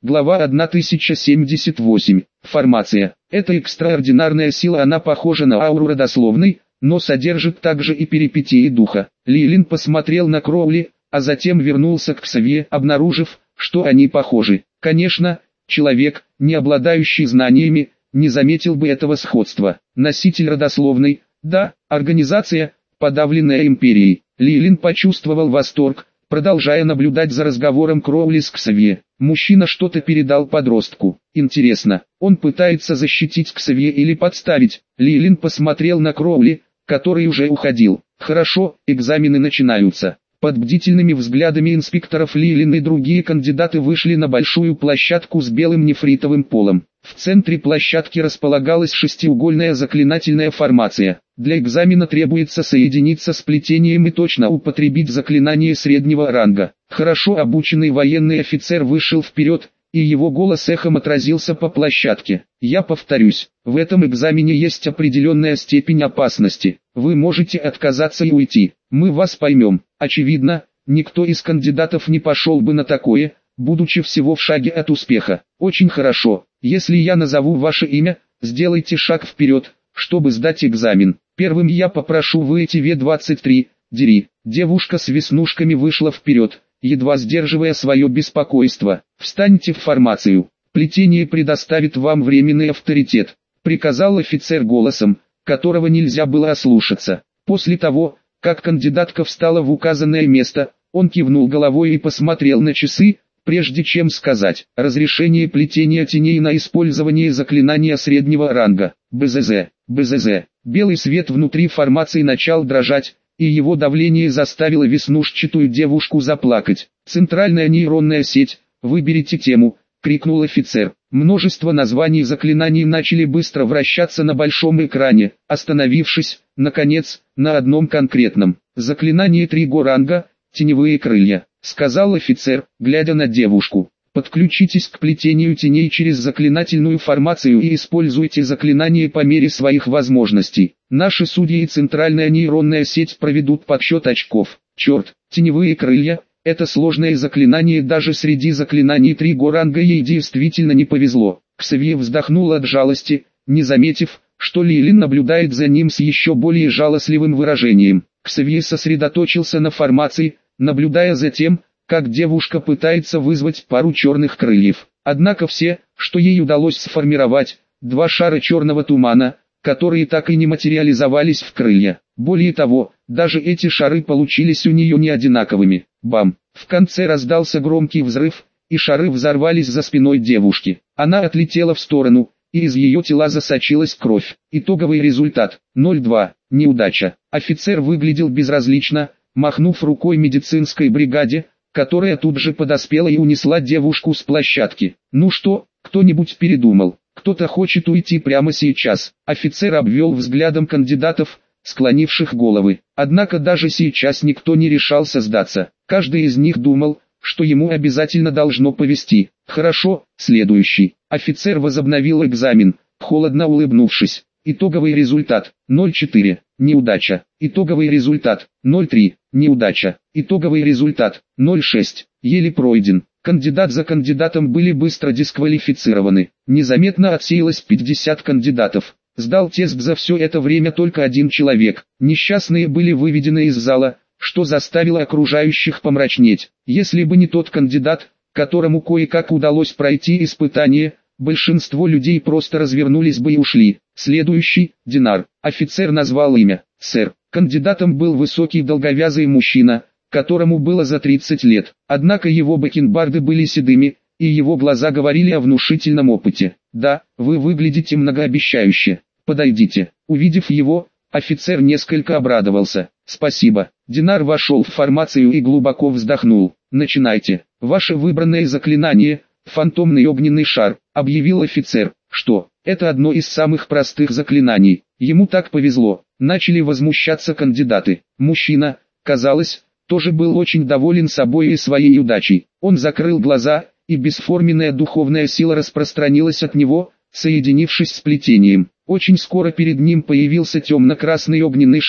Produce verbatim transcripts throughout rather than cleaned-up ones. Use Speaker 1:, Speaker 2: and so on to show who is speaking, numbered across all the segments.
Speaker 1: Глава тысяча семьдесят восемь. Формация. Это экстраординарная сила, она похожа на ауру родословной, но содержит также и перипетии духа. Лилин посмотрел на Кроули, а затем вернулся к Ксавье, обнаружив, что они похожи. Конечно, человек, не обладающий знаниями, не заметил бы этого сходства. Носитель родословной, да, организация, подавленная империей. Лилин почувствовал восторг, продолжая наблюдать за разговором Кроули с Ксавье. Мужчина что-то передал подростку. Интересно, он пытается защитить Ксавье или подставить? Лилин посмотрел на Кроули, который уже уходил. Хорошо, экзамены начинаются. Под бдительными взглядами инспекторов Лилин и другие кандидаты вышли на большую площадку с белым нефритовым полом. В центре площадки располагалась шестиугольная заклинательная формация. Для экзамена требуется соединиться с плетением и точно употребить заклинание среднего ранга. Хорошо обученный военный офицер вышел вперед, и его голос эхом отразился по площадке. Я повторюсь, в этом экзамене есть определенная степень опасности. Вы можете отказаться и уйти. Мы вас поймем. Очевидно, никто из кандидатов не пошел бы на такое, будучи всего в шаге от успеха. Очень хорошо. Если я назову ваше имя, сделайте шаг вперед, чтобы сдать экзамен. Первым я попрошу выйти В двадцать три, Дери. Девушка с веснушками вышла вперед, едва сдерживая свое беспокойство. Встаньте в формацию. Плетение предоставит вам временный авторитет, приказал офицер голосом, которого нельзя было ослушаться. После того, как кандидатка встала в указанное место, он кивнул головой и посмотрел на часы, прежде чем сказать: разрешение плетения теней на использование заклинания среднего ранга. БЗЗ, БЗЗ. Белый свет внутри формации начал дрожать, и его давление заставило веснушчатую девушку заплакать. Центральная нейронная сеть, выберите тему, крикнул офицер. Множество названий заклинаний начали быстро вращаться на большом экране, остановившись, наконец, на одном конкретном. Заклинание триго ранга, теневые крылья, сказал офицер, глядя на девушку. Подключитесь к плетению теней через заклинательную формацию и используйте заклинание по мере своих возможностей. Наши судьи и центральная нейронная сеть проведут подсчет очков. Черт, теневые крылья – это сложное заклинание, даже среди заклинаний триго ранга ей действительно не повезло. Ксавье вздохнул от жалости, не заметив, что Лилин наблюдает за ним с еще более жалостливым выражением. Ксавье сосредоточился на формации, наблюдая за тем, как девушка пытается вызвать пару черных крыльев. Однако все, что ей удалось сформировать, два шара черного тумана, которые так и не материализовались в крылья. Более того, даже эти шары получились у нее не одинаковыми. Бам! В конце раздался громкий взрыв, и шары взорвались за спиной девушки. Она отлетела в сторону, и из ее тела засочилась кровь. Итоговый результат – ноль два. Неудача. Офицер выглядел безразлично, махнув рукой медицинской бригаде, которая тут же подоспела и унесла девушку с площадки. Ну что, кто-нибудь передумал? Кто-то хочет уйти прямо сейчас. Офицер обвел взглядом кандидатов, склонивших головы. Однако даже сейчас никто не решался сдаться. Каждый из них думал, что ему обязательно должно повезти. Хорошо, следующий. Офицер возобновил экзамен, холодно улыбнувшись. Итоговый результат – ноль четыре. Неудача. Итоговый результат – ноль три. Неудача. Итоговый результат – ноль шесть. Еле пройден. Кандидат за кандидатом были быстро дисквалифицированы. Незаметно отсеялось пятьдесят кандидатов. Сдал тест за все это время только один человек. Несчастные были выведены из зала, что заставило окружающих помрачнеть. Если бы не тот кандидат, которому кое-как удалось пройти испытание, большинство людей просто развернулись бы и ушли. Следующий – Динар. Офицер назвал имя. Сэр. Кандидатом был высокий долговязый мужчина, которому было за тридцать лет. Однако его бакенбарды были седыми, и его глаза говорили о внушительном опыте. Да, вы выглядите многообещающе. Подойдите. Увидев его, офицер несколько обрадовался. Спасибо. Динар вошел в формацию и глубоко вздохнул. Начинайте. Ваше выбранное заклинание – фантомный огненный шар, объявил офицер. Что? Это одно из самых простых заклинаний. Ему так повезло. Начали возмущаться кандидаты. Мужчина, казалось, тоже был очень доволен собой и своей удачей. Он закрыл глаза, и бесформенная духовная сила распространилась от него, соединившись с плетением. Очень скоро перед ним появился темно-красный огненный шар,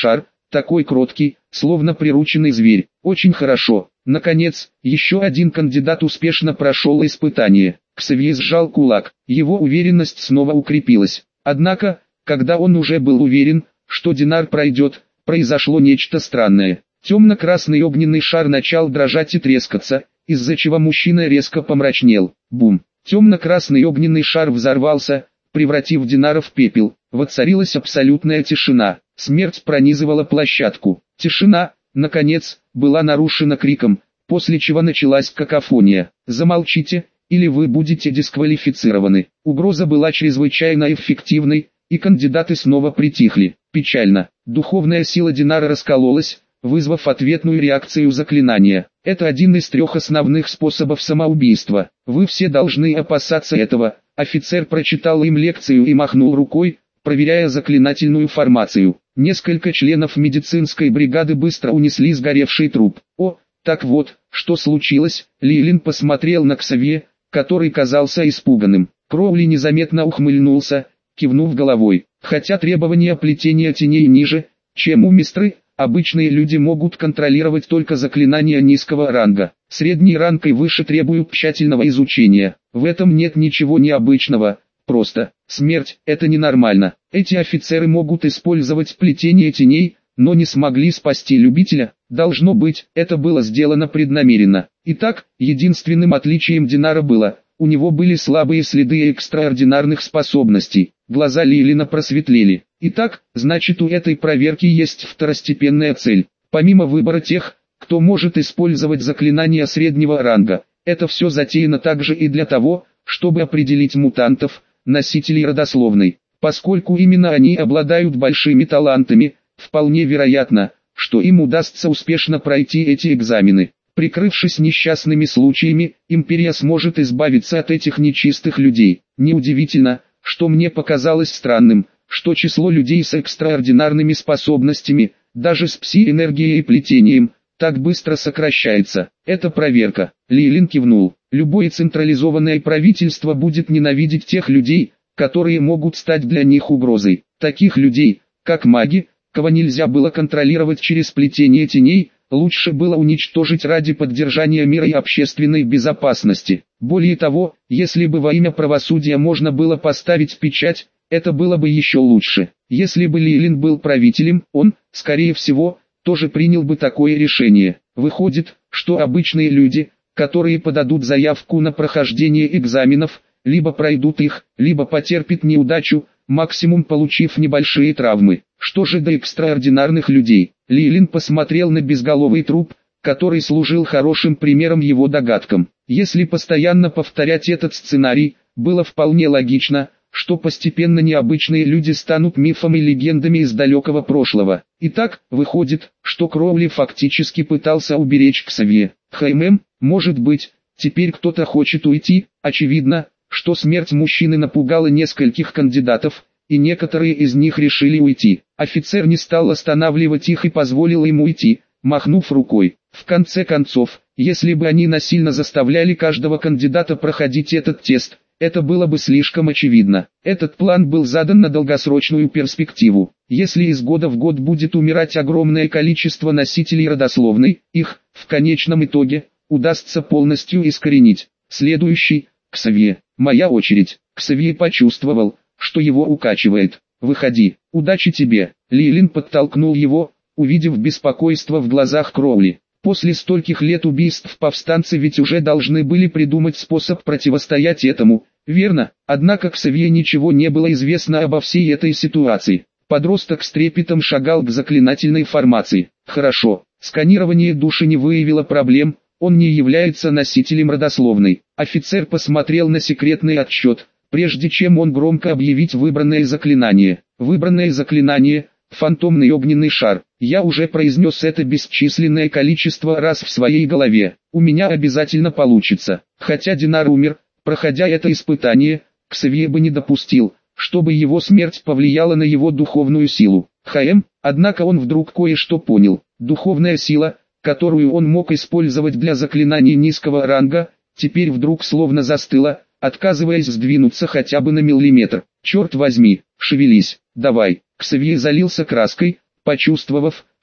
Speaker 1: такой кроткий, словно прирученный зверь. Очень хорошо. Наконец, еще один кандидат успешно прошел испытание. Ксавье сжал кулак, его уверенность снова укрепилась. Однако, когда он уже был уверен, что Динар пройдет, произошло нечто странное. Темно-красный огненный шар начал дрожать и трескаться, из-за чего мужчина резко помрачнел. Бум! Темно-красный огненный шар взорвался, превратив Динара в пепел. Воцарилась абсолютная тишина. Смерть пронизывала площадку. Тишина, наконец, была нарушена криком, после чего началась какофония. «Замолчите, или вы будете дисквалифицированы». Угроза была чрезвычайно эффективной, и кандидаты снова притихли. Печально. Духовная сила Динара раскололась, вызвав ответную реакцию заклинания. Это один из трех основных способов самоубийства. Вы все должны опасаться этого. Офицер прочитал им лекцию и махнул рукой, проверяя заклинательную формацию. Несколько членов медицинской бригады быстро унесли сгоревший труп. О, так вот, что случилось? Лилин посмотрел на Ксавье, который казался испуганным. Кроули незаметно ухмыльнулся, кивнув головой. Хотя требования плетения теней ниже, чем у Мистры, обычные люди могут контролировать только заклинания низкого ранга. Средний ранг и выше требуют тщательного изучения. В этом нет ничего необычного, просто смерть – это ненормально. Эти офицеры могут использовать плетение теней, но не смогли спасти любителя. Должно быть, это было сделано преднамеренно. Итак, единственным отличием Динара было, у него были слабые следы экстраординарных способностей. Глаза Лилина просветлели. Итак, значит, у этой проверки есть второстепенная цель. Помимо выбора тех, кто может использовать заклинания среднего ранга, это все затеяно также и для того, чтобы определить мутантов, носителей родословной. Поскольку именно они обладают большими талантами, вполне вероятно, что им удастся успешно пройти эти экзамены. Прикрывшись несчастными случаями, империя сможет избавиться от этих нечистых людей. Неудивительно, что мне показалось странным, что число людей с экстраординарными способностями, даже с пси-энергией и плетением, так быстро сокращается. Это проверка. Лилин кивнул. Любое централизованное правительство будет ненавидеть тех людей, которые могут стать для них угрозой. Таких людей, как маги, кого нельзя было контролировать через плетение теней, лучше было уничтожить ради поддержания мира и общественной безопасности. Более того, если бы во имя правосудия можно было поставить печать, это было бы еще лучше. Если бы Лилин был правителем, он, скорее всего, тоже принял бы такое решение. Выходит, что обычные люди, которые подадут заявку на прохождение экзаменов, либо пройдут их, либо потерпят неудачу, максимум получив небольшие травмы. Что же до экстраординарных людей? Лилин посмотрел на безголовый труп, который служил хорошим примером его догадкам. Если постоянно повторять этот сценарий, было вполне логично, что постепенно необычные люди станут мифом и легендами из далекого прошлого. Итак, выходит, что Кроули фактически пытался уберечь Ксавье. Хм, может быть, теперь кто-то хочет уйти. Очевидно, что смерть мужчины напугала нескольких кандидатов, и некоторые из них решили уйти. Офицер не стал останавливать их и позволил им уйти, махнув рукой. В конце концов, если бы они насильно заставляли каждого кандидата проходить этот тест, это было бы слишком очевидно. Этот план был задан на долгосрочную перспективу. Если из года в год будет умирать огромное количество носителей родословной, их, в конечном итоге, удастся полностью искоренить. Следующий, Ксавье. Моя очередь. Ксавье почувствовал, что его укачивает. «Выходи, удачи тебе!» Лилин подтолкнул его, увидев беспокойство в глазах Кроули. После стольких лет убийств повстанцы ведь уже должны были придумать способ противостоять этому, верно? Однако Ксавье ничего не было известно обо всей этой ситуации. Подросток с трепетом шагал к заклинательной формации. Хорошо, сканирование души не выявило проблем, он не является носителем родословной. Офицер посмотрел на секретный отчет, прежде чем он громко объявить выбранное заклинание. Выбранное заклинание – фантомный огненный шар. Я уже произнес это бесчисленное количество раз в своей голове. У меня обязательно получится. Хотя Динар умер, проходя это испытание, Ксавье бы не допустил, чтобы его смерть повлияла на его духовную силу. Хм, однако он вдруг кое-что понял. Духовная сила, которую он мог использовать для заклинаний низкого ранга, теперь вдруг словно застыла, отказываясь сдвинуться хотя бы на миллиметр. Черт возьми, шевелись, давай. Ксавье залился краской, почувствовав,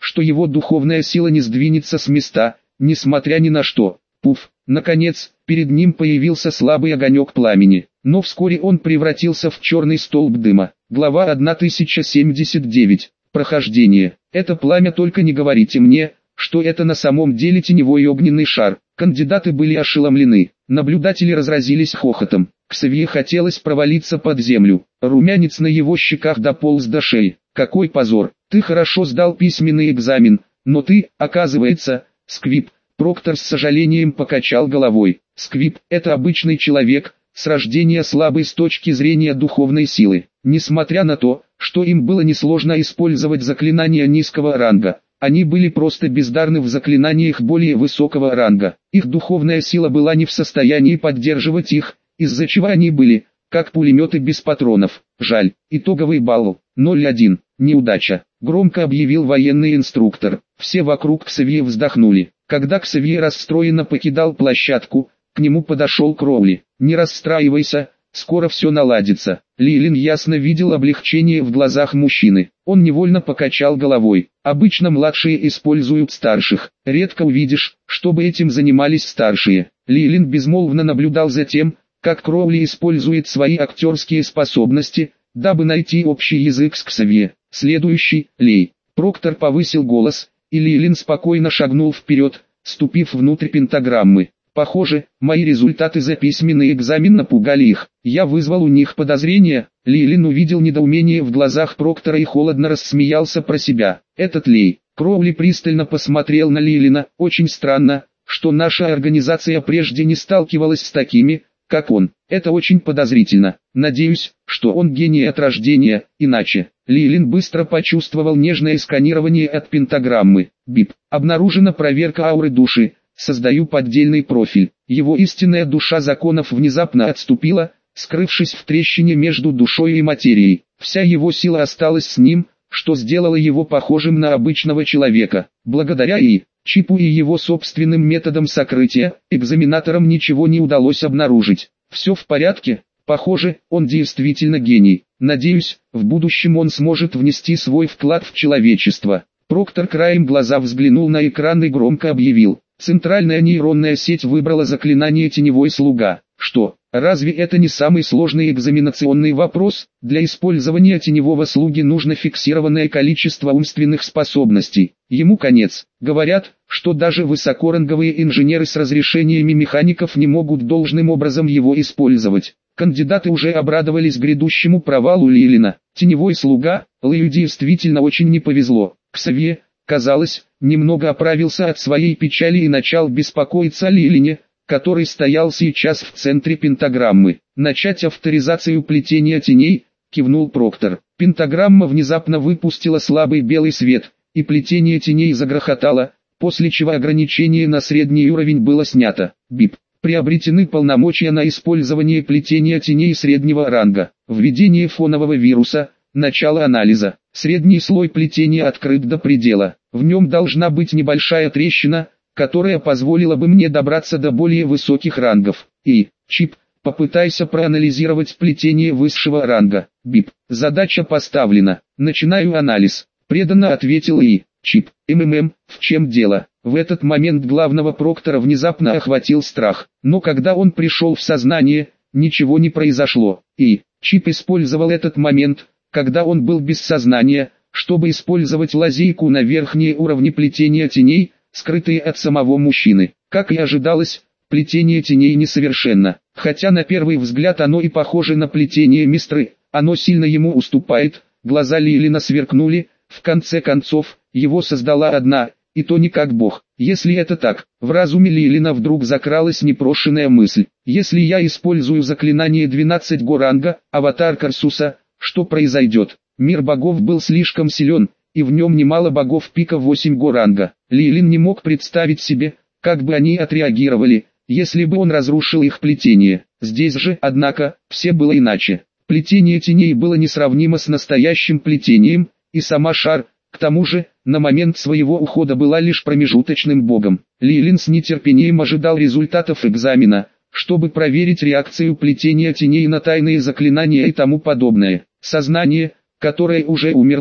Speaker 1: что его духовная сила не сдвинется с места, несмотря ни на что. Пуф! Наконец, перед ним появился слабый огонек пламени, но вскоре он превратился в черный столб дыма. Глава тысяча семьдесят девять. Прохождение. Это пламя, только не говорите мне, что это на самом деле теневой огненный шар. Кандидаты были ошеломлены, наблюдатели разразились хохотом. Ксавье хотелось провалиться под землю, румянец на его щеках дополз до шеи. Какой позор! Ты хорошо сдал письменный экзамен, но ты, оказывается, сквиб. Проктор с сожалением покачал головой. Сквиб – это обычный человек, с рождения слабый с точки зрения духовной силы. Несмотря на то, что им было несложно использовать заклинания низкого ранга, они были просто бездарны в заклинаниях более высокого ранга. Их духовная сила была не в состоянии поддерживать их, из-за чего они были, как пулеметы без патронов. Жаль, итоговый балл ноль один. Неудача, громко объявил военный инструктор. Все вокруг Ксавье вздохнули. Когда Ксавье расстроенно покидал площадку, к нему подошел Кроули. «Не расстраивайся, скоро все наладится». Лилин ясно видел облегчение в глазах мужчины. Он невольно покачал головой. Обычно младшие используют старших. Редко увидишь, чтобы этим занимались старшие. Лилин безмолвно наблюдал за тем, как Кроули использует свои актерские способности, дабы найти общий язык с Ксавье. Следующий, Лей. Проктор повысил голос, и Лилин спокойно шагнул вперед, ступив внутрь пентаграммы. Похоже, мои результаты за письменный экзамен напугали их. Я вызвал у них подозрения. Лилин увидел недоумение в глазах Проктора и холодно рассмеялся про себя. Этот Лей. Кроули пристально посмотрел на Лилина. Очень странно, что наша организация прежде не сталкивалась с такими, как он. Это очень подозрительно. Надеюсь, что он гений от рождения, иначе. Лилин быстро почувствовал нежное сканирование от пентаграммы. Бип. Обнаружена проверка ауры души. Создаю поддельный профиль. Его истинная душа законов внезапно отступила, скрывшись в трещине между душой и материей. Вся его сила осталась с ним, что сделало его похожим на обычного человека. Благодаря И, чипу и его собственным методам сокрытия, экзаменаторам ничего не удалось обнаружить. Все в порядке? Похоже, он действительно гений. Надеюсь, в будущем он сможет внести свой вклад в человечество. Проктор краем глаза взглянул на экран и громко объявил. Центральная нейронная сеть выбрала заклинание «Теневой слуга». Что, разве это не самый сложный экзаменационный вопрос? Для использования теневого слуги нужно фиксированное количество умственных способностей. Ему конец. Говорят, что даже высокоранговые инженеры с разрешениями механиков не могут должным образом его использовать. Кандидаты уже обрадовались грядущему провалу Лилина. Теневой слуга, Лэю действительно очень не повезло. Ксавье, казалось, немного оправился от своей печали и начал беспокоиться о Лилине, который стоял сейчас в центре пентаграммы. «Начать авторизацию плетения теней», — кивнул Проктор. Пентаграмма внезапно выпустила слабый белый свет, и плетение теней загрохотало, после чего ограничение на средний уровень было снято. Бип. Приобретены полномочия на использование плетения теней среднего ранга. Введение фонового вируса. Начало анализа. Средний слой плетения открыт до предела. В нем должна быть небольшая трещина, которая позволила бы мне добраться до более высоких рангов. И, чип, попытайся проанализировать плетение высшего ранга. Бип. Задача поставлена. Начинаю анализ. Преданно ответил И. Чип. МММ, в чем дело? В этот момент главного Проктора внезапно охватил страх. Но когда он пришел в сознание, ничего не произошло. И, Чип использовал этот момент, когда он был без сознания, чтобы использовать лазейку на верхние уровни плетения теней, скрытые от самого мужчины. Как и ожидалось, плетение теней несовершенно. Хотя на первый взгляд оно и похоже на плетение Мистры, оно сильно ему уступает. Глаза Лилина сверкнули, в конце концов, его создала одна, и то не как бог. Если это так, в разуме Лилина вдруг закралась непрошенная мысль. Если я использую заклинание двенадцать го ранга, аватар Карсуса, что произойдет? Мир богов был слишком силен, и в нем немало богов пика восемь го ранга. Лилин не мог представить себе, как бы они отреагировали, если бы он разрушил их плетение. Здесь же, однако, все было иначе. Плетение теней было несравнимо с настоящим плетением, и сама Шар, к тому же, на момент своего ухода была лишь промежуточным богом. Лилин с нетерпением ожидал результатов экзамена, чтобы проверить реакцию плетения теней на тайные заклинания и тому подобное. Сознание, которое уже умерло,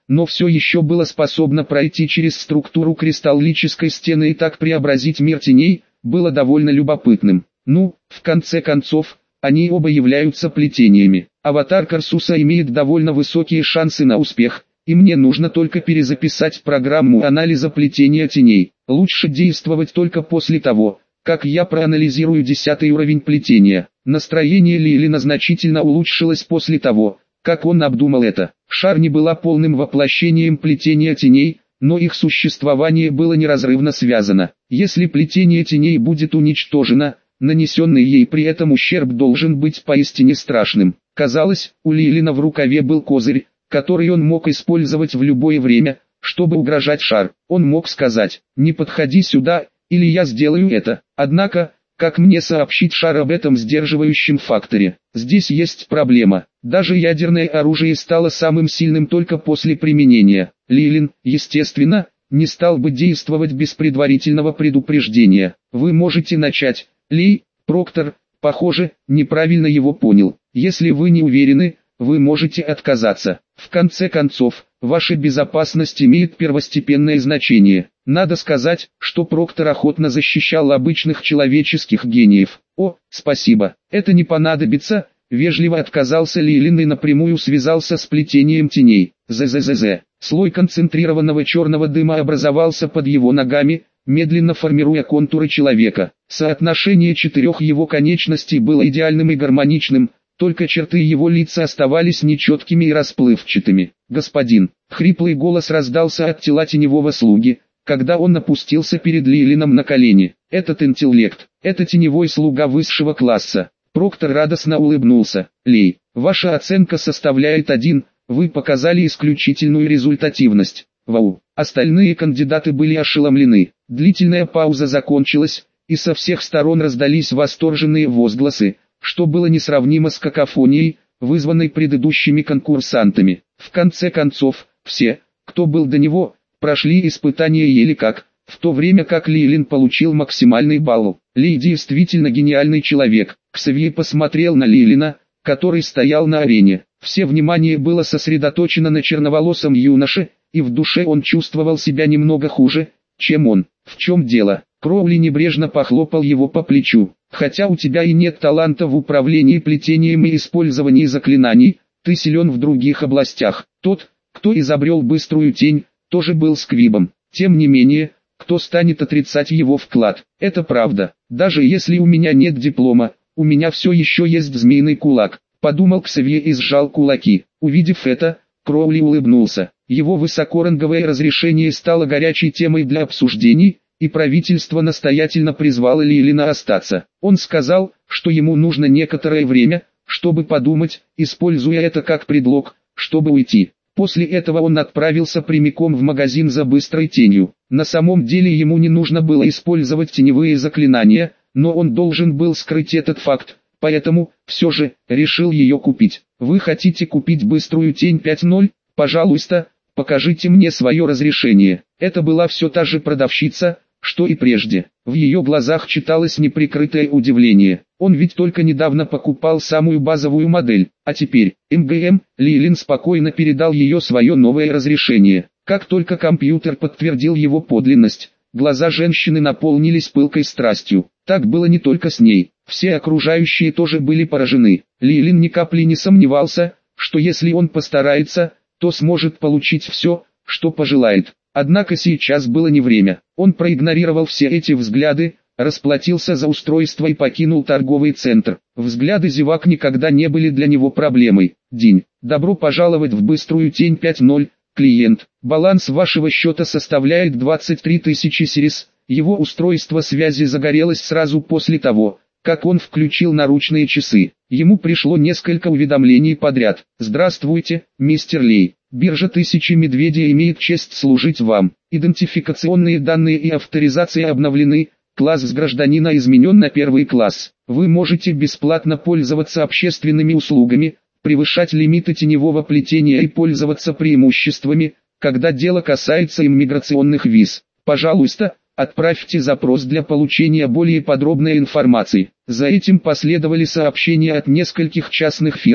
Speaker 1: но все еще было способно пройти через структуру кристаллической стены и так преобразить мир теней, было довольно любопытным. Ну, в конце концов, они оба являются плетениями. Аватар Карсуса имеет довольно высокие шансы на успех, и мне нужно только перезаписать программу анализа плетения теней. Лучше действовать только после того, как я проанализирую десятый уровень плетения. Настроение Лилина значительно улучшилось после того, как он обдумал это. Шар не была полным воплощением плетения теней, но их существование было неразрывно связано. Если плетение теней будет уничтожено, нанесенный ей при этом ущерб должен быть поистине страшным. Казалось, у Лилина в рукаве был козырь, который он мог использовать в любое время, чтобы угрожать Шар. Он мог сказать: «Не подходи сюда, или я сделаю это». Однако, как мне сообщить Шар об этом сдерживающем факторе? Здесь есть проблема. Даже ядерное оружие стало самым сильным только после применения. Лилин, естественно, не стал бы действовать без предварительного предупреждения. Вы можете начать. Ли, Проктор, похоже, неправильно его понял. Если вы не уверены, вы можете отказаться. В конце концов, ваша безопасность имеет первостепенное значение. Надо сказать, что Проктор охотно защищал обычных человеческих гениев. О, спасибо, это не понадобится. Вежливо отказался Лилин и напрямую связался с плетением теней. ЗЗЗЗ. Слой концентрированного черного дыма образовался под его ногами, медленно формируя контуры человека. Соотношение четырех его конечностей было идеальным и гармоничным, только черты его лица оставались нечеткими и расплывчатыми. «Господин!» — хриплый голос раздался от тела теневого слуги, когда он опустился перед Лилином на колени. «Этот интеллект, это теневой слуга высшего класса». Проктор радостно улыбнулся. «Лей, ваша оценка составляет один, вы показали исключительную результативность». Вау! Остальные кандидаты были ошеломлены. Длительная пауза закончилась, и со всех сторон раздались восторженные возгласы, что было несравнимо с какофонией, вызванной предыдущими конкурсантами. В конце концов, все, кто был до него, прошли испытания еле как, в то время как Лилин получил максимальный балл. Ли действительно гениальный человек. Ксавье посмотрел на Лилина, который стоял на арене. Все внимание было сосредоточено на черноволосом юноше, и в душе он чувствовал себя немного хуже, чем он. «В чем дело?» Кроули небрежно похлопал его по плечу. «Хотя у тебя и нет таланта в управлении плетением и использовании заклинаний, ты силен в других областях. Тот, кто изобрел быструю тень, тоже был сквибом. Тем не менее, кто станет отрицать его вклад? Это правда. Даже если у меня нет диплома, у меня все еще есть змеиный кулак», подумал Ксавье и сжал кулаки. Увидев это, Кроули улыбнулся. Его высокоранговое разрешение стало горячей темой для обсуждений, и правительство настоятельно призвало Лилина остаться. Он сказал, что ему нужно некоторое время, чтобы подумать, используя это как предлог, чтобы уйти. После этого он отправился прямиком в магазин за быстрой тенью. На самом деле ему не нужно было использовать теневые заклинания, но он должен был скрыть этот факт, поэтому, все же, решил ее купить. «Вы хотите купить быструю тень пять ноль? Пожалуйста, покажите мне свое разрешение». Это была все та же продавщица, что и прежде. В ее глазах читалось неприкрытое удивление. Он ведь только недавно покупал самую базовую модель, а теперь, МГМ, Лилин спокойно передал ее свое новое разрешение. Как только компьютер подтвердил его подлинность, глаза женщины наполнились пылкой страстью. Так было не только с ней, все окружающие тоже были поражены. Лилин ни капли не сомневался, что если он постарается, то сможет получить все, что пожелает. Однако сейчас было не время. Он проигнорировал все эти взгляды, расплатился за устройство и покинул торговый центр. Взгляды зевак никогда не были для него проблемой. «День. Добро пожаловать в быструю тень пять ноль, клиент. Баланс вашего счета составляет двадцать три тысячи сирис». Его устройство связи загорелось сразу после того, как он включил наручные часы. Ему пришло несколько уведомлений подряд. «Здравствуйте, мистер Лей. Биржа Тысячи Медведей имеет честь служить вам. Идентификационные данные и авторизация обновлены. Класс с гражданина изменен на первый класс. Вы можете бесплатно пользоваться общественными услугами, превышать лимиты теневого плетения и пользоваться преимуществами, когда дело касается иммиграционных виз. Пожалуйста, отправьте запрос для получения более подробной информации». За этим последовали сообщения от нескольких частных фирм,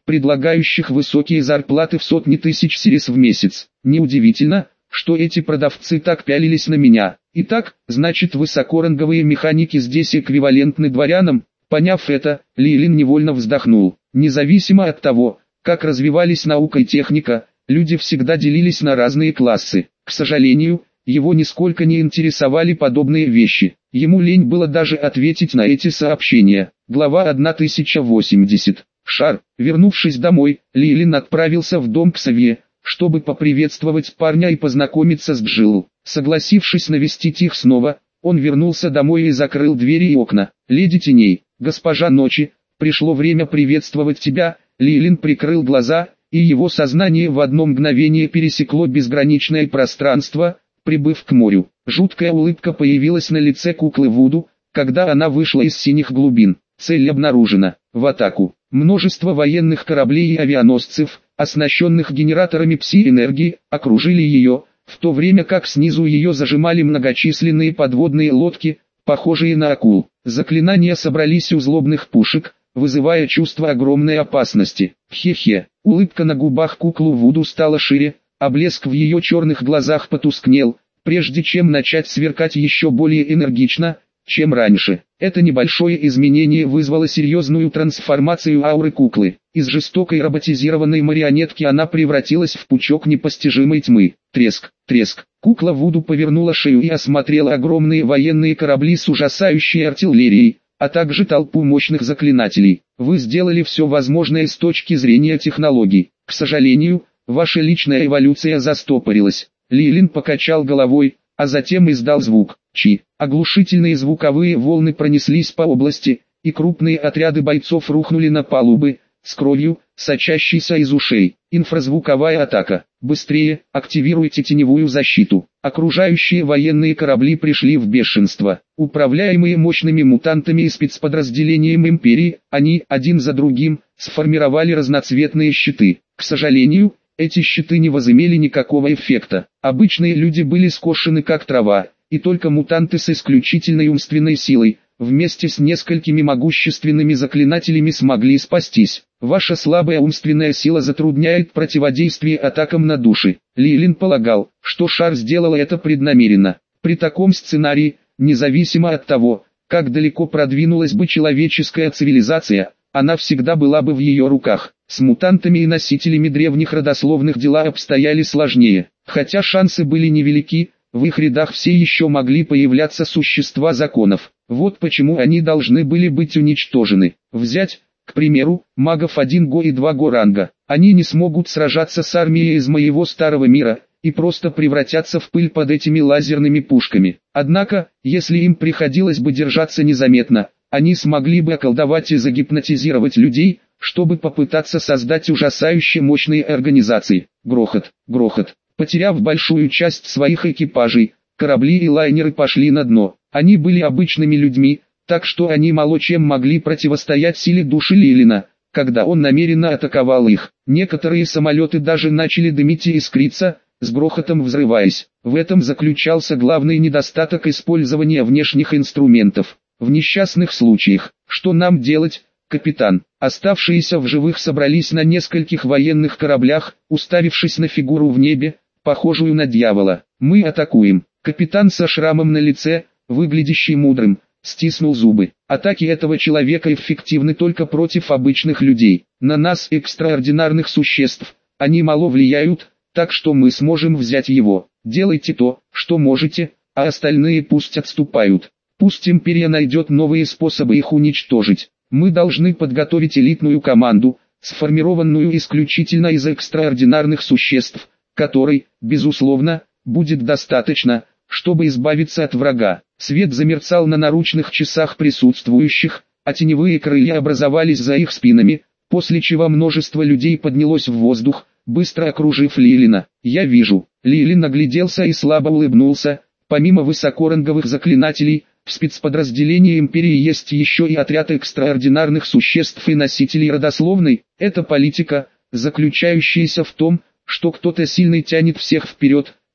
Speaker 1: предлагающих высокие зарплаты в сотни тысяч сирис в месяц. Неудивительно, что эти продавцы так пялились на меня. Итак, значит, высокоранговые механики здесь эквивалентны дворянам? Поняв это, Лилин невольно вздохнул. Независимо от того, как развивались наука и техника, люди всегда делились на разные классы. К сожалению, его нисколько не интересовали подобные вещи. Ему лень было даже ответить на эти сообщения. Глава тысяча восемьдесят. Шар. Вернувшись домой, Лилин отправился в дом к Савье, чтобы поприветствовать парня и познакомиться с Джилл. Согласившись навестить их снова, он вернулся домой и закрыл двери и окна. «Леди теней, госпожа ночи, пришло время приветствовать тебя». Лилин прикрыл глаза, и его сознание в одно мгновение пересекло безграничное пространство, прибыв к морю. Жуткая улыбка появилась на лице куклы Вуду, когда она вышла из синих глубин. Цель обнаружена. В атаку. Множество военных кораблей и авианосцев, оснащенных генераторами пси-энергии, окружили ее, в то время как снизу ее зажимали многочисленные подводные лодки, похожие на акул. Заклинания собрались у злобных пушек, вызывая чувство огромной опасности. Хе-хе. Улыбка на губах куклы Вуду стала шире, а блеск в ее черных глазах потускнел, прежде чем начать сверкать еще более энергично, чем раньше. Это небольшое изменение вызвало серьезную трансформацию ауры куклы. Из жестокой роботизированной марионетки она превратилась в пучок непостижимой тьмы. Треск, треск. Кукла Вуду повернула шею и осмотрела огромные военные корабли с ужасающей артиллерией, а также толпу мощных заклинателей. Вы сделали все возможное с точки зрения технологий. К сожалению, ваша личная эволюция застопорилась. Лилин покачал головой, а затем издал звук «Чи». Оглушительные звуковые волны пронеслись по области, и крупные отряды бойцов рухнули на палубы, с кровью, сочащейся из ушей. Инфразвуковая атака. Быстрее, активируйте теневую защиту. Окружающие военные корабли пришли в бешенство. Управляемые мощными мутантами и спецподразделением Империи, они, один за другим, сформировали разноцветные щиты. К сожалению, эти щиты не возымели никакого эффекта. Обычные люди были скошены как трава, и только мутанты с исключительной умственной силой, вместе с несколькими могущественными заклинателями смогли спастись. Ваша слабая умственная сила затрудняет противодействие атакам на души. Лилин полагал, что Шар сделала это преднамеренно. При таком сценарии, независимо от того, как далеко продвинулась бы человеческая цивилизация, она всегда была бы в ее руках. С мутантами и носителями древних родословных дела обстояли сложнее. Хотя шансы были невелики, в их рядах все еще могли появляться существа законов. Вот почему они должны были быть уничтожены. Взять, к примеру, магов один го и два го ранга. Они не смогут сражаться с армией из моего старого мира, и просто превратятся в пыль под этими лазерными пушками. Однако, если им приходилось бы держаться незаметно, они смогли бы околдовать и загипнотизировать людей, чтобы попытаться создать ужасающе мощные организации. Грохот, грохот. Потеряв большую часть своих экипажей, корабли и лайнеры пошли на дно. Они были обычными людьми, так что они мало чем могли противостоять силе души Лилина, когда он намеренно атаковал их. Некоторые самолеты даже начали дымить и искриться, с грохотом взрываясь. В этом заключался главный недостаток использования внешних инструментов. В несчастных случаях, что нам делать, капитан? Оставшиеся в живых собрались на нескольких военных кораблях, уставившись на фигуру в небе, похожую на дьявола. Мы атакуем. Капитан со шрамом на лице, выглядящий мудрым, стиснул зубы. Атаки этого человека эффективны только против обычных людей. На нас, экстраординарных существ, они мало влияют, так что мы сможем взять его. Делайте то, что можете, а остальные пусть отступают. Пусть Империя найдет новые способы их уничтожить. Мы должны подготовить элитную команду, сформированную исключительно из экстраординарных существ, которой, безусловно, будет достаточно, чтобы избавиться от врага. Свет замерцал на наручных часах присутствующих, а теневые крылья образовались за их спинами, после чего множество людей поднялось в воздух, быстро окружив Лилина. «Я вижу». Лилин огляделся и слабо улыбнулся. Помимо высокоранговых заклинателей, в спецподразделении Империи есть еще и отряд экстраординарных существ и носителей родословной. Это политика, заключающаяся в том, что кто-то сильный тянет всех вперед,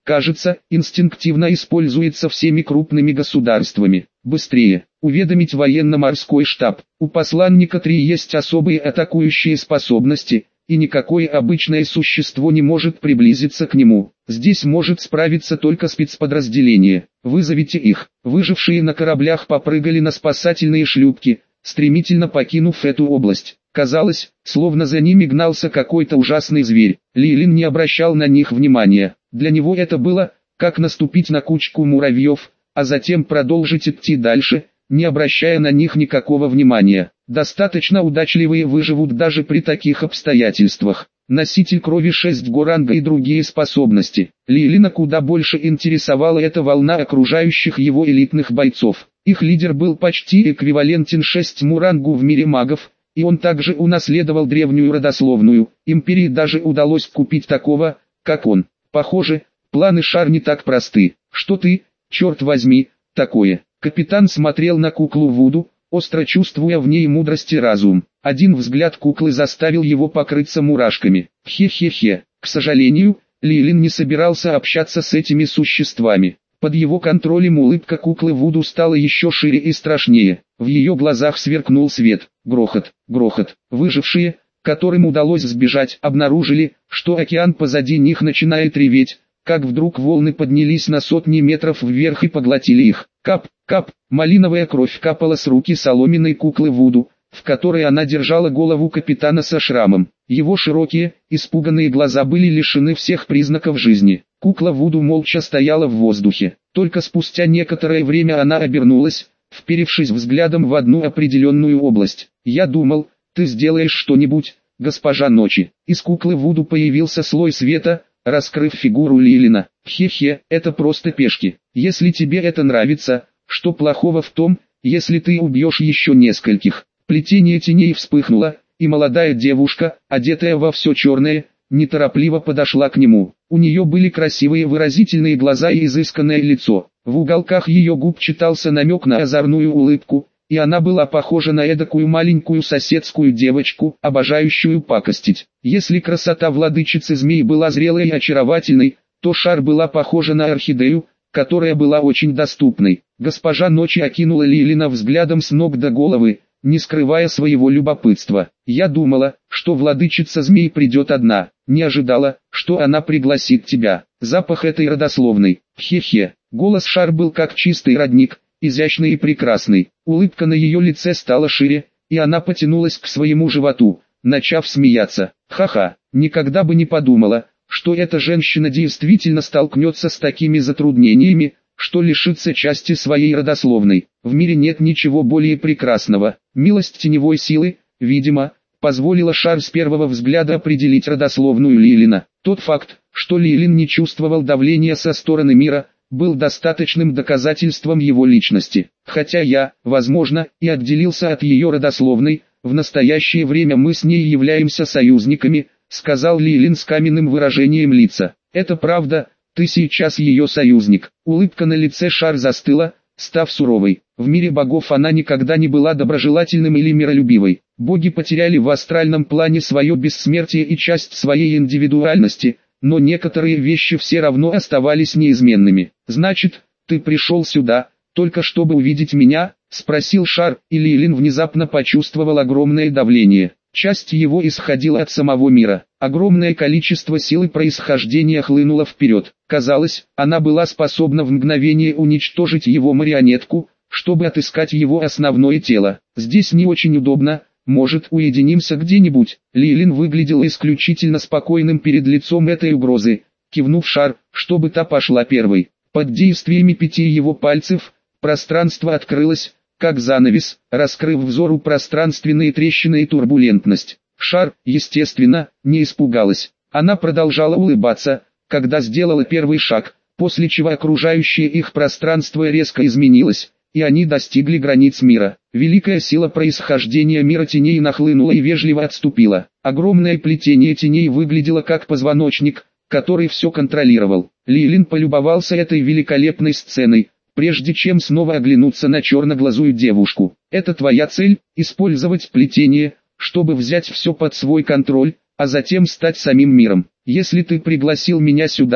Speaker 1: кажется, инстинктивно используется всеми крупными государствами. Быстрее, уведомить военно-морской штаб. У посланника три есть особые атакующие способности, и никакое обычное существо не может приблизиться к нему. Здесь может справиться только спецподразделение. Вызовите их. Выжившие на кораблях попрыгали на спасательные шлюпки, стремительно покинув эту область. Казалось, словно за ними гнался какой-то ужасный зверь. Лилин не обращал на них внимания. Для него это было, как наступить на кучку муравьев, а затем продолжить идти дальше, не обращая на них никакого внимания. Достаточно удачливые выживут даже при таких обстоятельствах. Носитель крови шесть ранга и другие способности. Лилина куда больше интересовала эта волна окружающих его элитных бойцов. Их лидер был почти эквивалентен шестому рангу в мире магов, и он также унаследовал древнюю родословную. Империи даже удалось купить такого, как он. Похоже, планы Шар не так просты. Что ты, черт возьми, такое? Капитан смотрел на куклу Вуду, остро чувствуя в ней мудрость и разум. Один взгляд куклы заставил его покрыться мурашками. Хе-хе-хе. К сожалению, Лилин не собирался общаться с этими существами. Под его контролем улыбка куклы Вуду стала еще шире и страшнее. В ее глазах сверкнул свет. Грохот, грохот. Выжившие, которым удалось сбежать, обнаружили, что океан позади них начинает реветь, как вдруг волны поднялись на сотни метров вверх и поглотили их. Кап, кап, малиновая кровь капала с руки соломенной куклы Вуду, в которой она держала голову капитана со шрамом. Его широкие, испуганные глаза были лишены всех признаков жизни. Кукла Вуду молча стояла в воздухе. Только спустя некоторое время она обернулась, вперевшись взглядом в одну определенную область. «Я думал, ты сделаешь что-нибудь, госпожа Ночи». Из куклы Вуду появился слой света, раскрыв фигуру Лилина. «Хе-хе, это просто пешки. Если тебе это нравится, что плохого в том, если ты убьешь еще нескольких?» Плетение теней вспыхнуло, и молодая девушка, одетая во все черное, неторопливо подошла к нему. У нее были красивые выразительные глаза и изысканное лицо. В уголках ее губ читался намек на озорную улыбку, и она была похожа на эдакую маленькую соседскую девочку, обожающую пакостить. Если красота владычицы змей была зрелой и очаровательной, то Шар была похожа на орхидею, которая была очень доступной. Госпожа Ночи окинула Лилина взглядом с ног до головы, не скрывая своего любопытства. «Я думала, что владычица змей придет одна, не ожидала, что она пригласит тебя. Запах этой родословной. Хе-хе». Голос Шар был как чистый родник, изящный и прекрасный. Улыбка на ее лице стала шире, и она потянулась к своему животу, начав смеяться. «Ха-ха, никогда бы не подумала, что эта женщина действительно столкнется с такими затруднениями, что лишится части своей родословной. В мире нет ничего более прекрасного». Милость теневой силы, видимо, позволила Шар с первого взгляда определить родословную Лилина. Тот факт, что Лилин не чувствовал давления со стороны мира, был достаточным доказательством его личности. Хотя я, возможно, и отделился от ее родословной, в настоящее время мы с ней являемся союзниками, сказал Лилин с каменным выражением лица. Это правда, ты сейчас ее союзник. Улыбка на лице Шар застыла, став суровой. В мире богов она никогда не была доброжелательным или миролюбивой. Боги потеряли в астральном плане свое бессмертие и часть своей индивидуальности, но некоторые вещи все равно оставались неизменными. «Значит, ты пришел сюда, только чтобы увидеть меня?» — спросил Шар, и Лилин внезапно почувствовал огромное давление. Часть его исходила от самого мира. Огромное количество силы происхождения хлынуло вперед. Казалось, она была способна в мгновение уничтожить его марионетку, чтобы отыскать его основное тело. «Здесь не очень удобно, может, уединимся где-нибудь?» Лилин выглядел исключительно спокойным перед лицом этой угрозы, кивнув Шар, чтобы та пошла первой. Под действиями пяти его пальцев, пространство открылось, как занавес, раскрыв взору пространственные трещины и турбулентность. Шар, естественно, не испугалась. Она продолжала улыбаться, когда сделала первый шаг, после чего окружающее их пространство резко изменилось, и они достигли границ мира. Великая сила происхождения мира теней нахлынула и вежливо отступила. Огромное плетение теней выглядело как позвоночник, который все контролировал. Лилин полюбовался этой великолепной сценой, прежде чем снова оглянуться на черноглазую девушку. «Это твоя цель, использовать плетение, чтобы взять все под свой контроль, а затем стать самим миром. Если ты пригласил меня сюда,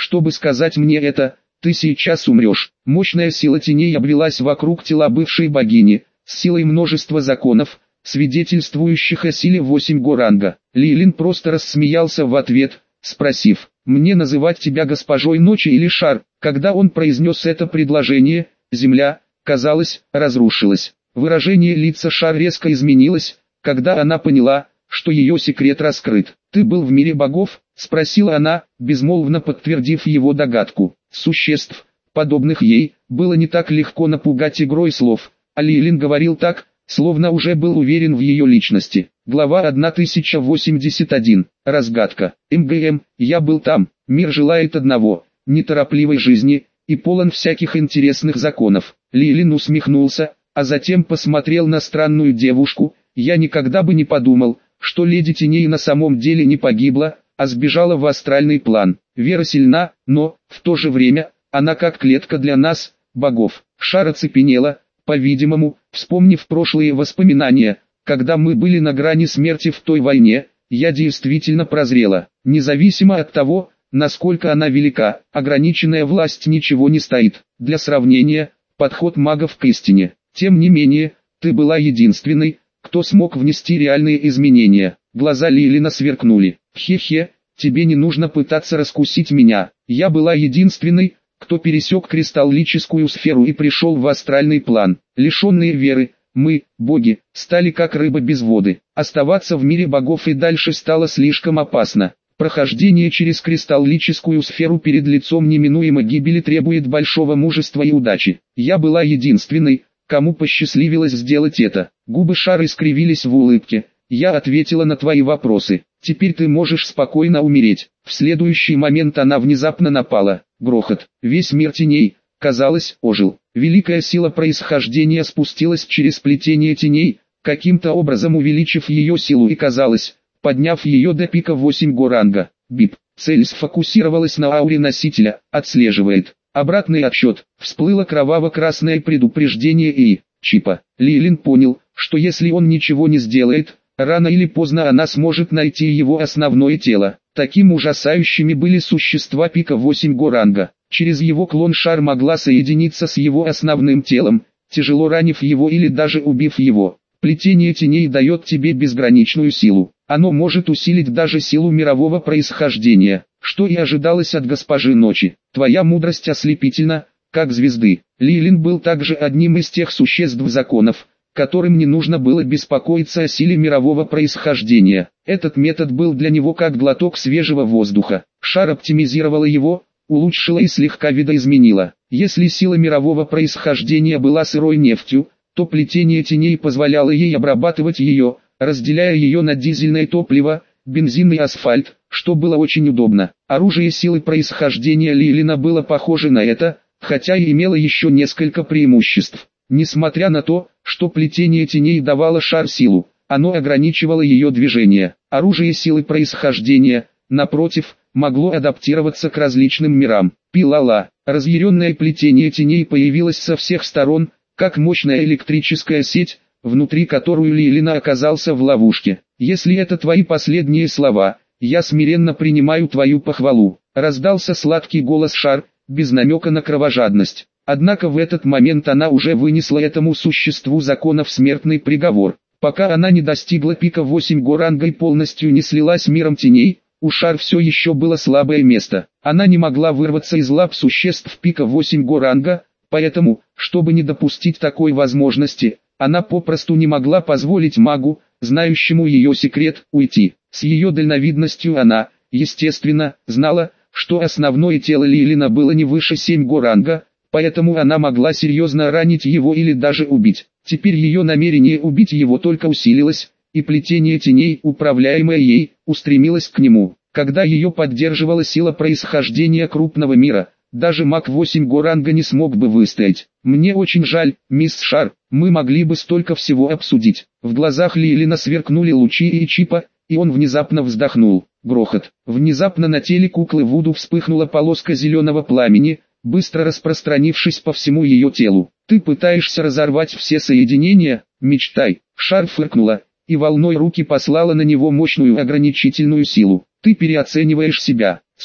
Speaker 1: чтобы сказать мне это, ты сейчас умрешь. Мощная сила теней обвелась вокруг тела бывшей богини, с силой множества законов, свидетельствующих о силе восемь горанга. Лилин просто рассмеялся в ответ, спросив: «Мне называть тебя госпожой ночи или шар?» Когда он произнес это предложение, земля, казалось, разрушилась. Выражение лица шар резко изменилось, когда она поняла, что ее секрет раскрыт. «Ты был в мире богов?» – спросила она, безмолвно подтвердив его догадку. Существ, подобных ей, было не так легко напугать игрой слов, а Лилин говорил так, словно уже был уверен в ее личности. Глава тысяча восемьдесят один. Разгадка. МГМ. Я был там. Мир желает одного – неторопливой жизни, и полон всяких интересных законов. Лилин усмехнулся, а затем посмотрел на странную девушку. Я никогда бы не подумал, что леди теней на самом деле не погибла, а сбежала в астральный план. Вера сильна, но, в то же время, она как клетка для нас, богов. Шар оцепенела, по-видимому, вспомнив прошлые воспоминания. Когда мы были на грани смерти в той войне, я действительно прозрела. Независимо от того, насколько она велика, ограниченная власть ничего не стоит. Для сравнения, подход магов к истине. Тем не менее, ты была единственной, кто смог внести реальные изменения. Глаза Лилина сверкнули. Хе-хе, тебе не нужно пытаться раскусить меня. Я была единственной, кто пересек кристаллическую сферу и пришел в астральный план. Лишенные веры, мы, боги, стали как рыба без воды. Оставаться в мире богов и дальше стало слишком опасно. Прохождение через кристаллическую сферу перед лицом неминуемой гибели требует большого мужества и удачи. Я была единственной, кому посчастливилось сделать это. Губы шара искривились в улыбке. Я ответила на твои вопросы. Теперь ты можешь спокойно умереть. В следующий момент она внезапно напала. Грохот. Весь мир теней, казалось, ожил. Великая сила происхождения спустилась через плетение теней, каким-то образом увеличив ее силу и, казалось, подняв ее до пика восемь горанга. Бип. Цель сфокусировалась на ауре носителя, отслеживает. Обратный отсчет. Всплыло кроваво-красное предупреждение и чипа. Лилин понял, что если он ничего не сделает, рано или поздно она сможет найти его основное тело. Таким ужасающими были существа пика восемь горанга. Через его клон шар могла соединиться с его основным телом, тяжело ранив его или даже убив его. Плетение теней дает тебе безграничную силу. Оно может усилить даже силу мирового происхождения, что и ожидалось от госпожи ночи. Твоя мудрость ослепительна, как звезды. Лилин был также одним из тех существ законов, которым не нужно было беспокоиться о силе мирового происхождения. Этот метод был для него как глоток свежего воздуха. Шар оптимизировала его, улучшила и слегка видоизменила. Если сила мирового происхождения была сырой нефтью, то плетение теней позволяло ей обрабатывать ее, разделяя ее на дизельное топливо, бензин и асфальт, что было очень удобно. Оружие силы происхождения Лилина было похоже на это, хотя и имело еще несколько преимуществ. Несмотря на то, что плетение теней давало шар силу, оно ограничивало ее движение. Оружие силы происхождения, напротив, могло адаптироваться к различным мирам. Пилала. Разъяренное плетение теней появилось со всех сторон, как мощная электрическая сеть, внутри которую Лилина оказался в ловушке. «Если это твои последние слова, я смиренно принимаю твою похвалу», — раздался сладкий голос шар, без намека на кровожадность. Однако в этот момент она уже вынесла этому существу законов смертный приговор. Пока она не достигла пика восемь горанга и полностью не слилась миром теней, у шар все еще было слабое место. Она не могла вырваться из лап существ пика восемь горанга, поэтому, чтобы не допустить такой возможности, она попросту не могла позволить магу, знающему ее секрет, уйти. С ее дальновидностью она, естественно, знала, что основное тело Лилина было не выше семь горанга, поэтому она могла серьезно ранить его или даже убить. Теперь ее намерение убить его только усилилось, и плетение теней, управляемое ей, устремилось к нему. Когда ее поддерживала сила происхождения крупного мира, даже маг восемь горанга не смог бы выстоять. «Мне очень жаль, мисс Шар, мы могли бы столько всего обсудить». В глазах Лилина сверкнули лучи и чипа, и он внезапно вздохнул. Грохот. Внезапно на теле куклы Вуду вспыхнула полоска зеленого пламени, быстро распространившись по всему ее телу. «Ты пытаешься разорвать все соединения? Мечтай!» Шар фыркнула, и волной руки послала на него мощную ограничительную силу. «Ты переоцениваешь себя, Су».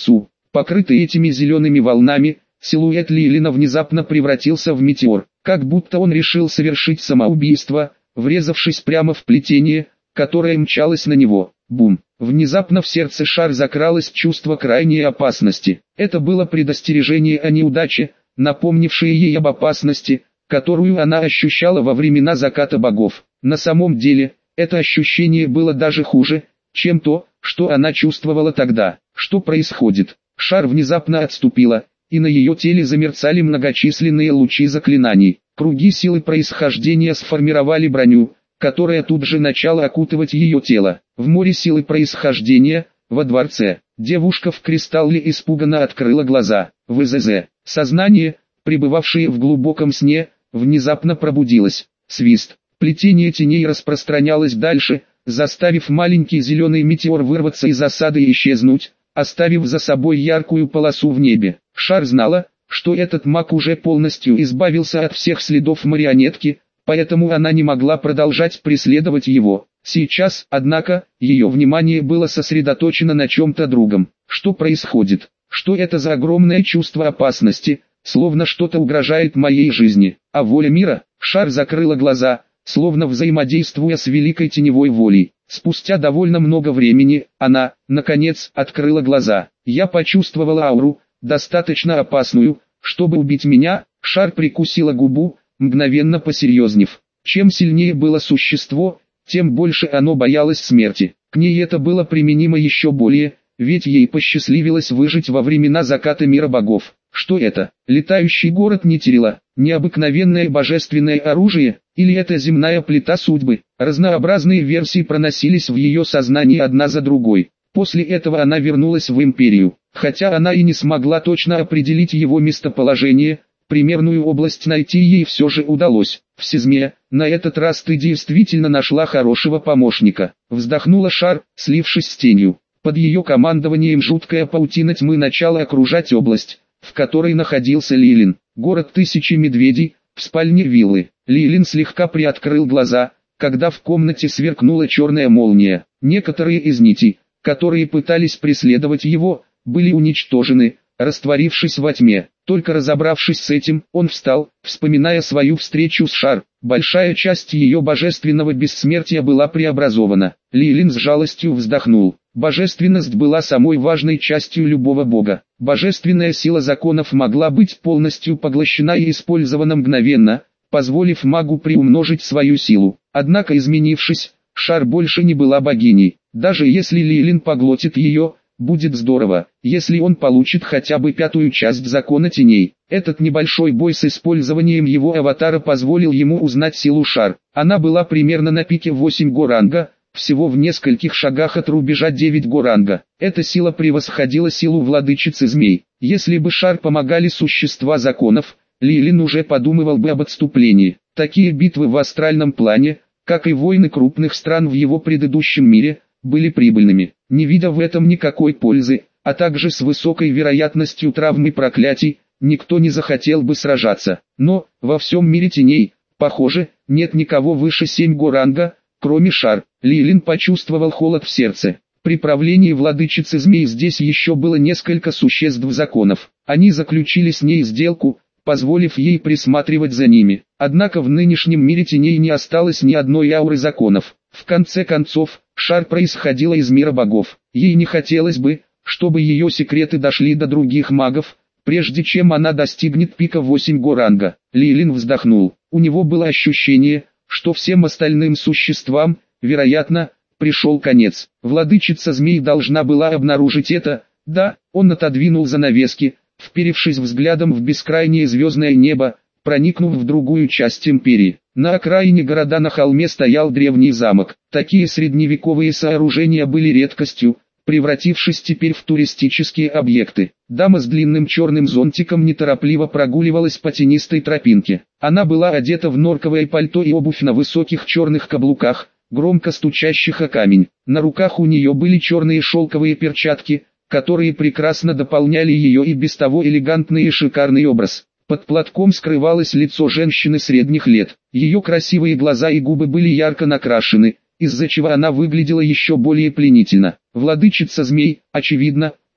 Speaker 1: Покрытый этими зелеными волнами, силуэт Лилина внезапно превратился в метеор, как будто он решил совершить самоубийство, врезавшись прямо в плетение, которое мчалось на него. Бум! Внезапно в сердце Шар закралось чувство крайней опасности. Это было предостережение о неудаче, напомнившее ей об опасности, которую она ощущала во времена заката богов. На самом деле, это ощущение было даже хуже, чем то, что она чувствовала тогда. Что происходит? Шар внезапно отступила, и на ее теле замерцали многочисленные лучи заклинаний. Круги силы происхождения сформировали броню, которая тут же начала окутывать ее тело. В море силы происхождения, во дворце, девушка в кристалле испуганно открыла глаза. В ИЗЗ, сознание, пребывавшее в глубоком сне, внезапно пробудилось. Свист. Плетение теней распространялось дальше, заставив маленький зеленый метеор вырваться из осады и исчезнуть, оставив за собой яркую полосу в небе. Шар знала, что этот маг уже полностью избавился от всех следов марионетки, поэтому она не могла продолжать преследовать его. Сейчас, однако, ее внимание было сосредоточено на чем-то другом. Что происходит? Что это за огромное чувство опасности, словно что-то угрожает моей жизни? А воля мира? Шар закрыла глаза, словно взаимодействуя с великой теневой волей. Спустя довольно много времени, она, наконец, открыла глаза. Я почувствовала ауру, достаточно опасную, чтобы убить меня. Шар прикусила губу, мгновенно посерьезнев. Чем сильнее было существо, тем больше оно боялось смерти. К ней это было применимо еще более, ведь ей посчастливилось выжить во времена заката мира богов. Что это? Летающий город Нитерила? Необыкновенное божественное оружие? Или это земная плита судьбы? Разнообразные версии проносились в ее сознании одна за другой. После этого она вернулась в Империю. Хотя она и не смогла точно определить его местоположение, примерную область найти ей все же удалось. В Сизме, на этот раз ты действительно нашла хорошего помощника. Вздохнула Шар, слившись с тенью. Под ее командованием жуткая паутина тьмы начала окружать область, в которой находился Лилин. Город тысячи медведей, в спальне виллы. Лилин слегка приоткрыл глаза, когда в комнате сверкнула черная молния. Некоторые из нитей, которые пытались преследовать его, были уничтожены, растворившись во тьме. Только разобравшись с этим, он встал, вспоминая свою встречу с Шар. Большая часть ее божественного бессмертия была преобразована. Лилин с жалостью вздохнул. Божественность была самой важной частью любого бога. Божественная сила законов могла быть полностью поглощена и использована мгновенно, позволив магу приумножить свою силу. Однако, изменившись, Шар больше не была богиней. Даже если Лилин поглотит ее, будет здорово, если он получит хотя бы пятую часть закона теней. Этот небольшой бой с использованием его аватара позволил ему узнать силу Шар. Она была примерно на пике восемь горанга, всего в нескольких шагах от рубежа девять горанга. Эта сила превосходила силу владычицы змей. Если бы Шар помогали существа законов, Лилин уже подумывал бы об отступлении. Такие битвы в астральном плане, как и войны крупных стран в его предыдущем мире, были прибыльными. Не видя в этом никакой пользы, а также с высокой вероятностью травм и проклятий, никто не захотел бы сражаться. Но, во всем мире теней, похоже, нет никого выше семь горанга, кроме Шар. Лилин почувствовал холод в сердце. При правлении владычицы змей здесь еще было несколько существ законов. Они заключили с ней сделку, позволив ей присматривать за ними. Однако в нынешнем мире теней не осталось ни одной ауры законов. В конце концов, Шар происходила из мира богов. Ей не хотелось бы, чтобы ее секреты дошли до других магов, прежде чем она достигнет пика восемь горанга. Лилин вздохнул. У него было ощущение, что всем остальным существам, вероятно, пришел конец. Владычица змей должна была обнаружить это. Да, он отодвинул занавески, вперевшись взглядом в бескрайнее звездное небо, проникнув в другую часть империи. На окраине города на холме стоял древний замок. Такие средневековые сооружения были редкостью, превратившись теперь в туристические объекты. Дама с длинным черным зонтиком неторопливо прогуливалась по тенистой тропинке. Она была одета в норковое пальто и обувь на высоких черных каблуках, громко стучащих о камень. На руках у нее были черные шелковые перчатки, которые прекрасно дополняли ее и без того элегантный и шикарный образ. Под платком скрывалось лицо женщины средних лет. Ее красивые глаза и губы были ярко накрашены, из-за чего она выглядела еще более пленительно. Владычица змей, очевидно,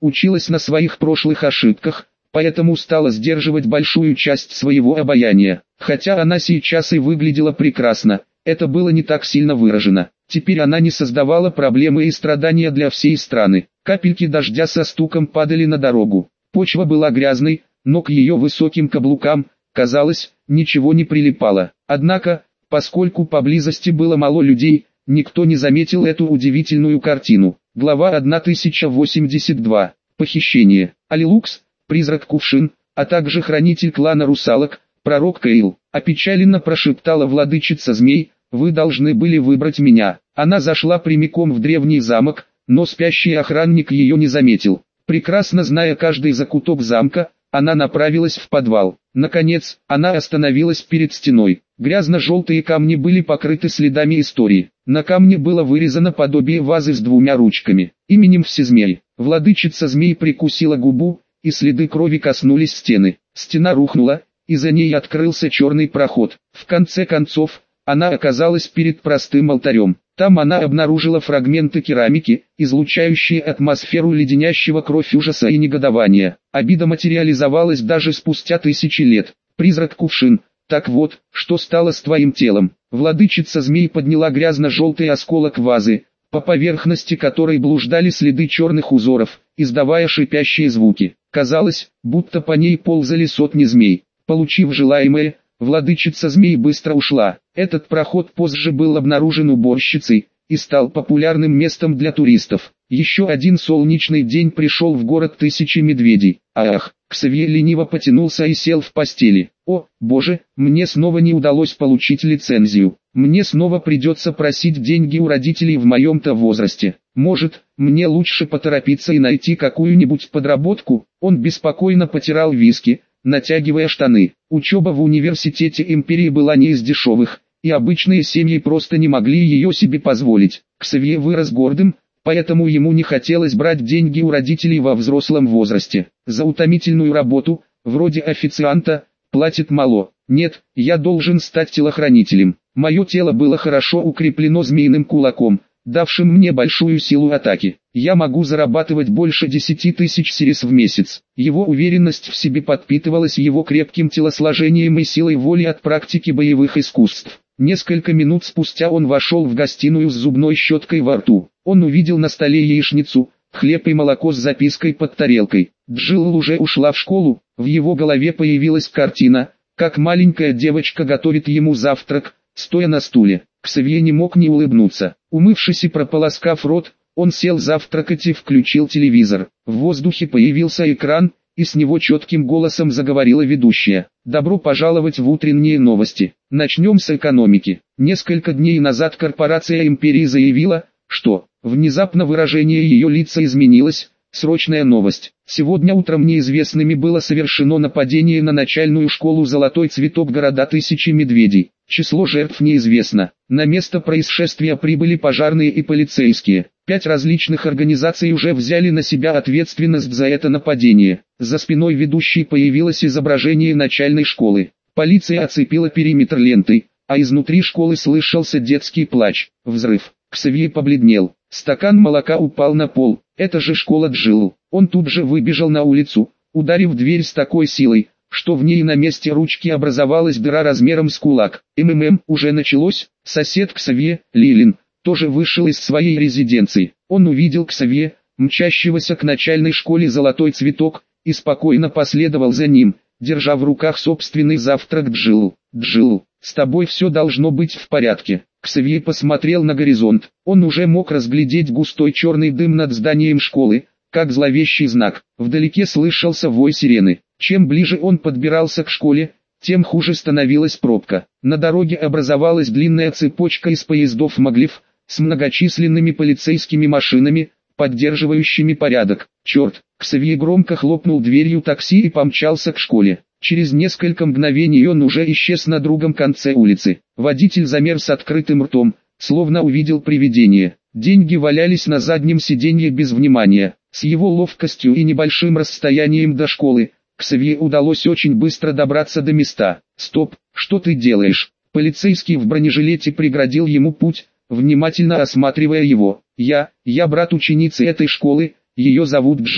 Speaker 1: училась на своих прошлых ошибках, поэтому стала сдерживать большую часть своего обаяния. Хотя она сейчас и выглядела прекрасно, это было не так сильно выражено. Теперь она не создавала проблемы и страдания для всей страны. Капельки дождя со стуком падали на дорогу. Почва была грязной, но к ее высоким каблукам, казалось, ничего не прилипало. Однако, поскольку поблизости было мало людей, никто не заметил эту удивительную картину. Глава тысяча восемьдесят два. Похищение. Алилукс, призрак Кувшин, а также хранитель клана русалок, пророк Кейл, опечаленно прошептала владычица змей: «Вы должны были выбрать меня». Она зашла прямиком в древний замок, но спящий охранник ее не заметил. Прекрасно зная каждый закуток замка, она направилась в подвал. Наконец, она остановилась перед стеной. Грязно-желтые камни были покрыты следами истории. На камне было вырезано подобие вазы с двумя ручками. Именем Всезмей. Владычица змей прикусила губу, и следы крови коснулись стены. Стена рухнула, и за ней открылся черный проход. В конце концов, она оказалась перед простым алтарем. Там она обнаружила фрагменты керамики, излучающие атмосферу леденящего кровь ужаса и негодования. Обида материализовалась даже спустя тысячи лет. Призрак Кувшин, так вот, что стало с твоим телом? Владычица змей подняла грязно-желтый осколок вазы, по поверхности которой блуждали следы черных узоров, издавая шипящие звуки. Казалось, будто по ней ползали сотни змей. Получив желаемое, владычица змей быстро ушла. Этот проход позже был обнаружен уборщицей и стал популярным местом для туристов. Еще один солнечный день пришел в город тысячи медведей. Ах, Ксавье лениво потянулся и сел в постели. О, боже, мне снова не удалось получить лицензию. Мне снова придется просить деньги у родителей в моем-то возрасте. Может, мне лучше поторопиться и найти какую-нибудь подработку? Он беспокойно потирал виски, натягивая штаны. Учеба в университете империи была не из дешевых, и обычные семьи просто не могли ее себе позволить. Ксавье вырос гордым, поэтому ему не хотелось брать деньги у родителей во взрослом возрасте. За утомительную работу, вроде официанта, платят мало. Нет, я должен стать телохранителем. Мое тело было хорошо укреплено змеиным кулаком, давшим мне большую силу атаки. Я могу зарабатывать больше десяти тысяч сирис в месяц. Его уверенность в себе подпитывалась его крепким телосложением и силой воли от практики боевых искусств. Несколько минут спустя он вошел в гостиную с зубной щеткой во рту. Он увидел на столе яичницу, хлеб и молоко с запиской под тарелкой. Джилл уже ушла в школу, в его голове появилась картина, как маленькая девочка готовит ему завтрак, стоя на стуле. Ксавье не мог не улыбнуться. Умывшись и прополоскав рот, он сел завтракать и включил телевизор. В воздухе появился экран, и с него четким голосом заговорила ведущая. Добро пожаловать в утренние новости. Начнем с экономики. Несколько дней назад корпорация империи заявила, что внезапно выражение ее лица изменилось. Срочная новость. Сегодня утром неизвестными было совершено нападение на начальную школу «Золотой цветок» города Тысячи Медведей. Число жертв неизвестно. На место происшествия прибыли пожарные и полицейские. Пять различных организаций уже взяли на себя ответственность за это нападение. За спиной ведущей появилось изображение начальной школы. Полиция оцепила периметр лентой, а изнутри школы слышался детский плач. Взрыв. Ксавье побледнел. Стакан молока упал на пол. Это же школа Джилл. Он тут же выбежал на улицу, ударив дверь с такой силой, что в ней на месте ручки образовалась дыра размером с кулак. МММ уже началось. Сосед Ксавье, Лилин, тоже вышел из своей резиденции. Он увидел Ксавье, мчащегося к начальной школе «Золотой цветок», и спокойно последовал за ним, держа в руках собственный завтрак Джилл. «Джилл, с тобой все должно быть в порядке». Ксавье посмотрел на горизонт. Он уже мог разглядеть густой черный дым над зданием школы, как зловещий знак. Вдалеке слышался вой сирены. Чем ближе он подбирался к школе, тем хуже становилась пробка. На дороге образовалась длинная цепочка из поездов Маглив, с многочисленными полицейскими машинами, поддерживающими порядок. Черт! Ксавье громко хлопнул дверью такси и помчался к школе. Через несколько мгновений он уже исчез на другом конце улицы. Водитель замер с открытым ртом, словно увидел привидение. Деньги валялись на заднем сиденье без внимания. С его ловкостью и небольшим расстоянием до школы, Ксавье удалось очень быстро добраться до места. «Стоп, что ты делаешь?» Полицейский в бронежилете преградил ему путь, внимательно осматривая его. «Я, я брат ученицы этой школы, ее зовут Джилл».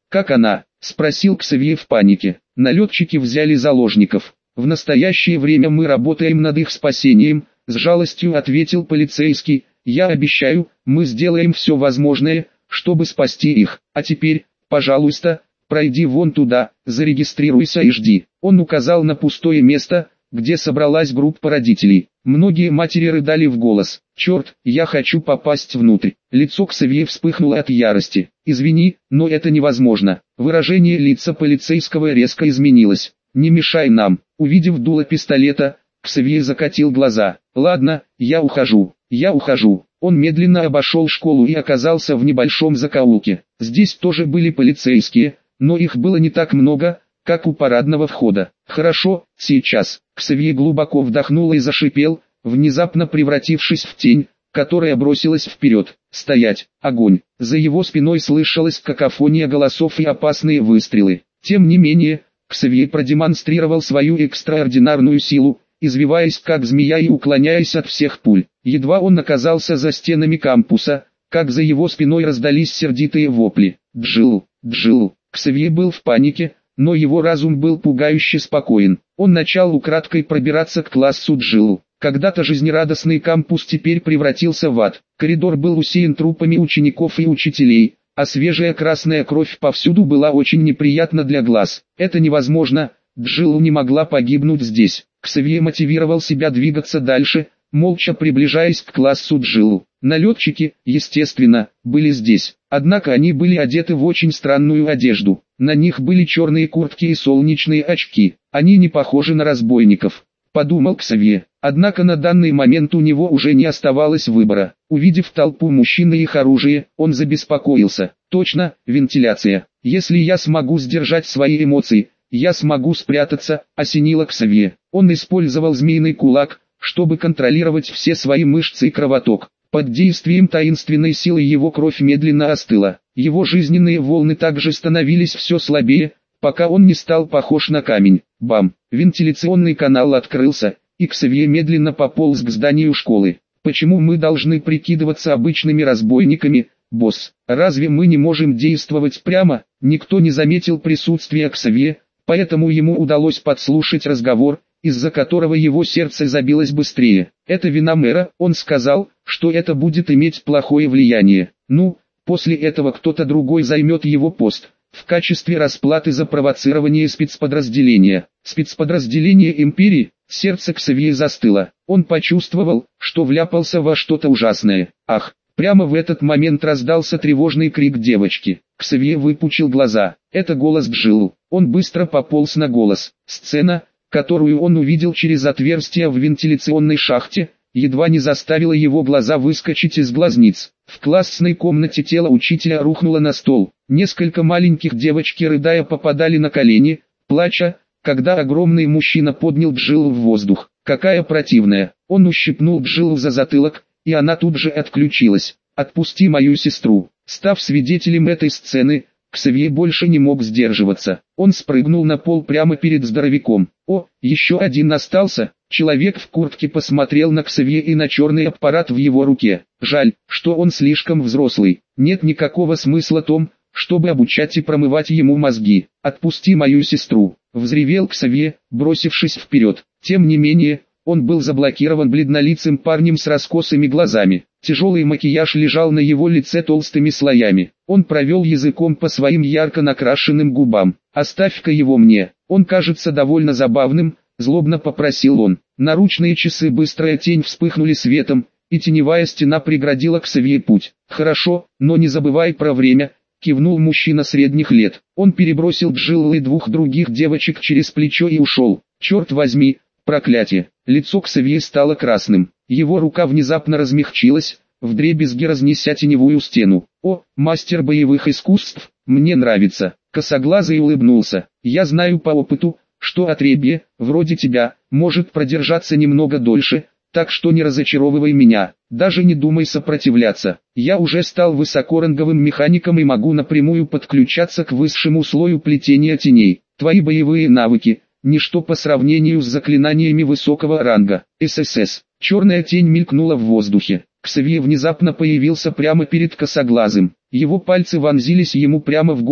Speaker 1: «Как она?» – спросил Ксавье в панике. «Налетчики взяли заложников. В настоящее время мы работаем над их спасением», – с жалостью ответил полицейский. «Я обещаю, мы сделаем все возможное, чтобы спасти их. А теперь, пожалуйста, пройди вон туда, зарегистрируйся и жди». Он указал на пустое место, где собралась группа родителей. Многие матери рыдали в голос. «Черт, я хочу попасть внутрь». Лицо Ксавье вспыхнуло от ярости. «Извини, но это невозможно». Выражение лица полицейского резко изменилось. «Не мешай нам». Увидев дуло пистолета, Ксавье закатил глаза. «Ладно, я ухожу, я ухожу». Он медленно обошел школу и оказался в небольшом закоулке. Здесь тоже были полицейские, но их было не так много, как у парадного входа. «Хорошо, сейчас». Ксавье глубоко вдохнул и зашипел, внезапно превратившись в тень, которая бросилась вперед. «Стоять! Огонь!» За его спиной слышалась какофония голосов и опасные выстрелы. Тем не менее, Ксавье продемонстрировал свою экстраординарную силу, извиваясь как змея и уклоняясь от всех пуль. Едва он оказался за стенами кампуса, как за его спиной раздались сердитые вопли. «Джилл! Джилл!» Ксавье был в панике, но его разум был пугающе спокоен. Он начал украдкой пробираться к классу Джилл. Когда-то жизнерадостный кампус теперь превратился в ад. Коридор был усеян трупами учеников и учителей, а свежая красная кровь повсюду была очень неприятна для глаз. «Это невозможно, Джилл не могла погибнуть здесь». Ксавье мотивировал себя двигаться дальше, молча приближаясь к классу Джилл. Налетчики, естественно, были здесь. Однако они были одеты в очень странную одежду. На них были черные куртки и солнечные очки. Они не похожи на разбойников, подумал Ксавье. Однако на данный момент у него уже не оставалось выбора. Увидев толпу мужчин и их оружие, он забеспокоился. Точно, вентиляция. Если я смогу сдержать свои эмоции, я смогу спрятаться, осенило Ксавье. Он использовал змеиный кулак, чтобы контролировать все свои мышцы и кровоток. Под действием таинственной силы его кровь медленно остыла. Его жизненные волны также становились все слабее, пока он не стал похож на камень. Бам! Вентиляционный канал открылся, и Ксавье медленно пополз к зданию школы. «Почему мы должны прикидываться обычными разбойниками, босс? Разве мы не можем действовать прямо?» Никто не заметил присутствия Ксавье, поэтому ему удалось подслушать разговор, из-за которого его сердце забилось быстрее. «Это вина мэра, он сказал, что это будет иметь плохое влияние. Ну, после этого кто-то другой займет его пост, в качестве расплаты за провоцирование спецподразделения». Спецподразделение Империи? Сердце Ксавье застыло. Он почувствовал, что вляпался во что-то ужасное. Ах! Прямо в этот момент раздался тревожный крик девочки. Ксавье выпучил глаза. Это голос Джилл. Он быстро пополз на голос. Сцена, которую он увидел через отверстие в вентиляционной шахте, едва не заставила его глаза выскочить из глазниц. В классной комнате тело учителя рухнуло на стол. Несколько маленьких девочки, рыдая, попадали на колени, плача, когда огромный мужчина поднял Джилл в воздух. Какая противная! Он ущипнул Джилл за затылок, и она тут же отключилась. «Отпусти мою сестру». Став свидетелем этой сцены, Ксавье больше не мог сдерживаться. Он спрыгнул на пол прямо перед здоровяком. О, еще один остался. Человек в куртке посмотрел на Ксавье и на черный аппарат в его руке. Жаль, что он слишком взрослый. Нет никакого смысла в том, чтобы обучать и промывать ему мозги. «Отпусти мою сестру», — взревел Ксавье, бросившись вперед. Тем не менее, он был заблокирован бледнолицым парнем с раскосыми глазами. Тяжелый макияж лежал на его лице толстыми слоями. Он провел языком по своим ярко накрашенным губам. «Оставь-ка его мне, он кажется довольно забавным», — злобно попросил он. Наручные часы быстрая тень вспыхнули светом, и теневая стена преградила Ксавье путь. «Хорошо, но не забывай про время», — кивнул мужчина средних лет. Он перебросил Джилл и двух других девочек через плечо и ушел. «Черт возьми, проклятие!» Лицо Ксавье стало красным. Его рука внезапно размягчилась, вдребезги разнеся теневую стену. «О, мастер боевых искусств, мне нравится!» Косоглазый улыбнулся. «Я знаю по опыту, что отребье, вроде тебя, может продержаться немного дольше, так что не разочаровывай меня, даже не думай сопротивляться. Я уже стал высокоранговым механиком и могу напрямую подключаться к высшему слою плетения теней. Твои боевые навыки – ничто по сравнению с заклинаниями высокого ранга. ССС». Черная тень мелькнула в воздухе. Ксавье внезапно появился прямо перед косоглазым. Его пальцы вонзились ему прямо в горло.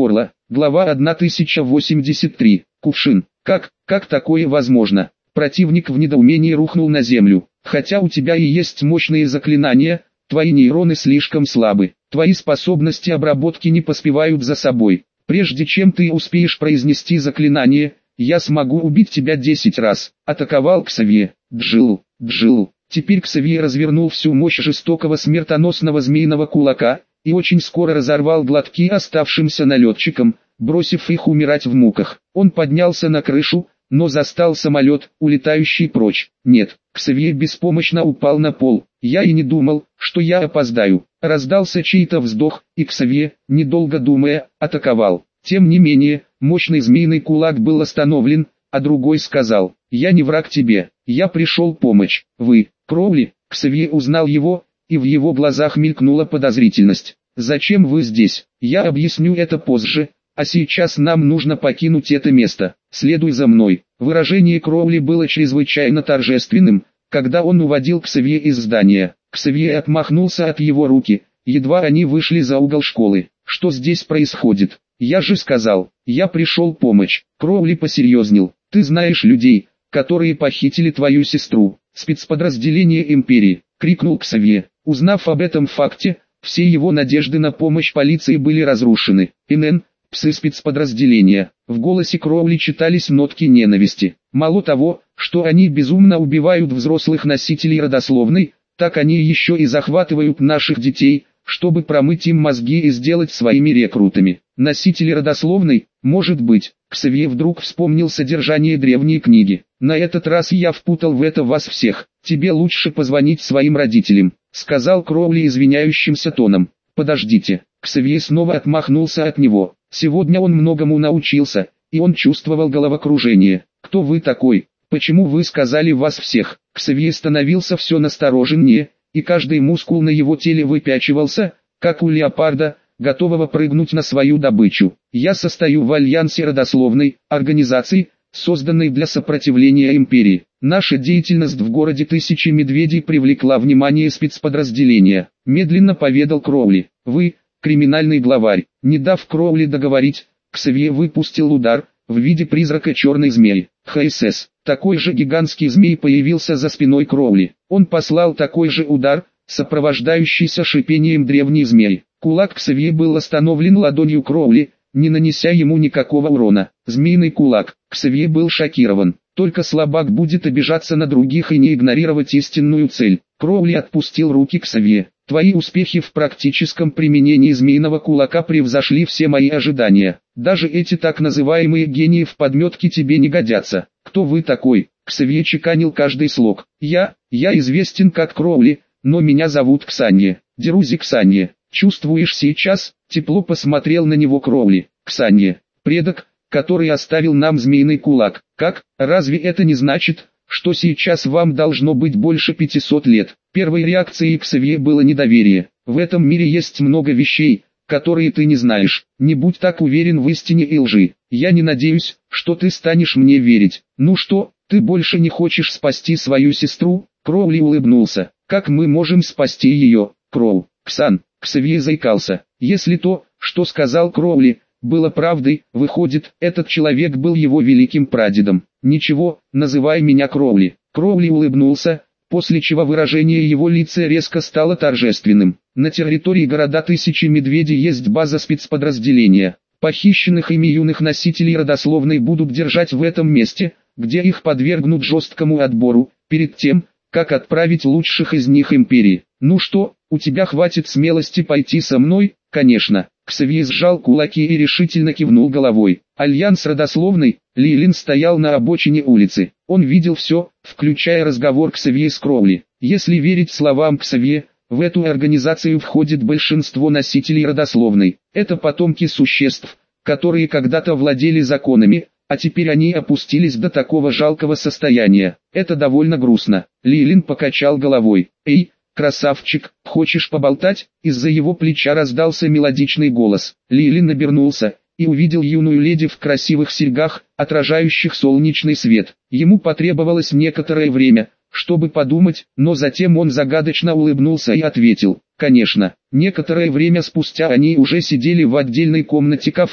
Speaker 1: Глава тысяча восемьдесят три. Кувшин. Как, как такое возможно? Противник в недоумении рухнул на землю. Хотя у тебя и есть мощные заклинания, твои нейроны слишком слабы. Твои способности обработки не поспевают за собой. Прежде чем ты успеешь произнести заклинание, я смогу убить тебя десять раз. Атаковал Ксавье. Джил, Джил. Теперь Ксавье развернул всю мощь жестокого смертоносного змеиного кулака, и очень скоро разорвал глотки оставшимся налетчикам, бросив их умирать в муках. Он поднялся на крышу, но застал самолет, улетающий прочь. Нет, Ксавье беспомощно упал на пол. Я и не думал, что я опоздаю. Раздался чей-то вздох, и Ксавье, недолго думая, атаковал. Тем не менее, мощный змеиный кулак был остановлен, а другой сказал: «Я не враг тебе, я пришел помочь». «Вы, Кроули?» Ксавье узнал его, и в его глазах мелькнула подозрительность. «Зачем вы здесь? Я объясню это позже, а сейчас нам нужно покинуть это место. Следуй за мной». Выражение Кроули было чрезвычайно торжественным, когда он уводил Ксавье из здания. Ксавье отмахнулся от его руки, едва они вышли за угол школы. «Что здесь происходит? Я же сказал, я пришел помочь». Кроули посерьезнел. «Ты знаешь людей, которые похитили твою сестру, спецподразделение Империи», — крикнул Ксавье. Узнав об этом факте, все его надежды на помощь полиции были разрушены. «эн эн, псы спецподразделения». В голосе Кроули читались нотки ненависти. Мало того, что они безумно убивают взрослых носителей родословной, так они еще и захватывают наших детей, чтобы промыть им мозги и сделать своими рекрутами. Носители родословной, может быть. Ксавье вдруг вспомнил содержание древней книги. «На этот раз я впутал в это вас всех. Тебе лучше позвонить своим родителям», — сказал Кроули извиняющимся тоном. «Подождите». Ксавье снова отмахнулся от него. Сегодня он многому научился, и он чувствовал головокружение. «Кто вы такой? Почему вы сказали вас всех?» Ксавье становился все настороженнее, и каждый мускул на его теле выпячивался, как у леопарда, готового прыгнуть на свою добычу. «Я состою в альянсе родословной, организации, созданной для сопротивления империи. Наша деятельность в городе Тысячи Медведей привлекла внимание спецподразделения», — медленно поведал Кроули. «Вы, криминальный главарь». Не дав Кроули договорить, Ксавье выпустил удар, в виде призрака черной змеи. ХСС. Такой же гигантский змей появился за спиной Кроули. Он послал такой же удар, сопровождающийся шипением древней змеи. Кулак Ксавье был остановлен ладонью Кроули, не нанеся ему никакого урона. Змеиный кулак. Ксавье был шокирован. Только слабак будет обижаться на других и не игнорировать истинную цель. Кроули отпустил руки Ксавье. «Твои успехи в практическом применении змеиного кулака превзошли все мои ожидания. Даже эти так называемые гении в подметке тебе не годятся. Кто вы такой?» Ксавье чеканил каждый слог. «Я, я известен как Кроули, но меня зовут Ксанье. Дерузи Ксанье. Чувствуешь сейчас?» Тепло посмотрел на него Кроули. «Ксанье, предок, который оставил нам змеиный кулак. Как? Разве это не значит, что сейчас вам должно быть больше пятисот лет?» Первой реакцией Ксавье было недоверие. «В этом мире есть много вещей, которые ты не знаешь. Не будь так уверен в истине и лжи. Я не надеюсь, что ты станешь мне верить. Ну что, ты больше не хочешь спасти свою сестру?» Кроули улыбнулся. «Как мы можем спасти ее, Кроу?» «Ксан», Ксавье заикался. Если то, что сказал Кроули, было правдой, выходит, этот человек был его великим прадедом. «Ничего, называй меня Кроули». Кроули улыбнулся, после чего выражение его лица резко стало торжественным. «На территории города Тысячи Медведей есть база спецподразделения. Похищенных ими юных носителей родословной будут держать в этом месте, где их подвергнут жесткому отбору, перед тем, как отправить лучших из них империи. Ну что, у тебя хватит смелости пойти со мной?» «Конечно». Ксавье сжал кулаки и решительно кивнул головой. Альянс родословный. Лилин стоял на обочине улицы. Он видел все, включая разговор Ксавье с Кроули. Если верить словам Ксавье, в эту организацию входит большинство носителей родословной. Это потомки существ, которые когда-то владели законами, а теперь они опустились до такого жалкого состояния. Это довольно грустно. Лилин покачал головой. «Эй, красавчик, хочешь поболтать?» Из-за его плеча раздался мелодичный голос. Лилин обернулся и увидел юную леди в красивых серьгах, отражающих солнечный свет. Ему потребовалось некоторое время, чтобы подумать, но затем он загадочно улыбнулся и ответил: «Конечно». Некоторое время спустя они уже сидели в отдельной комнате кафе.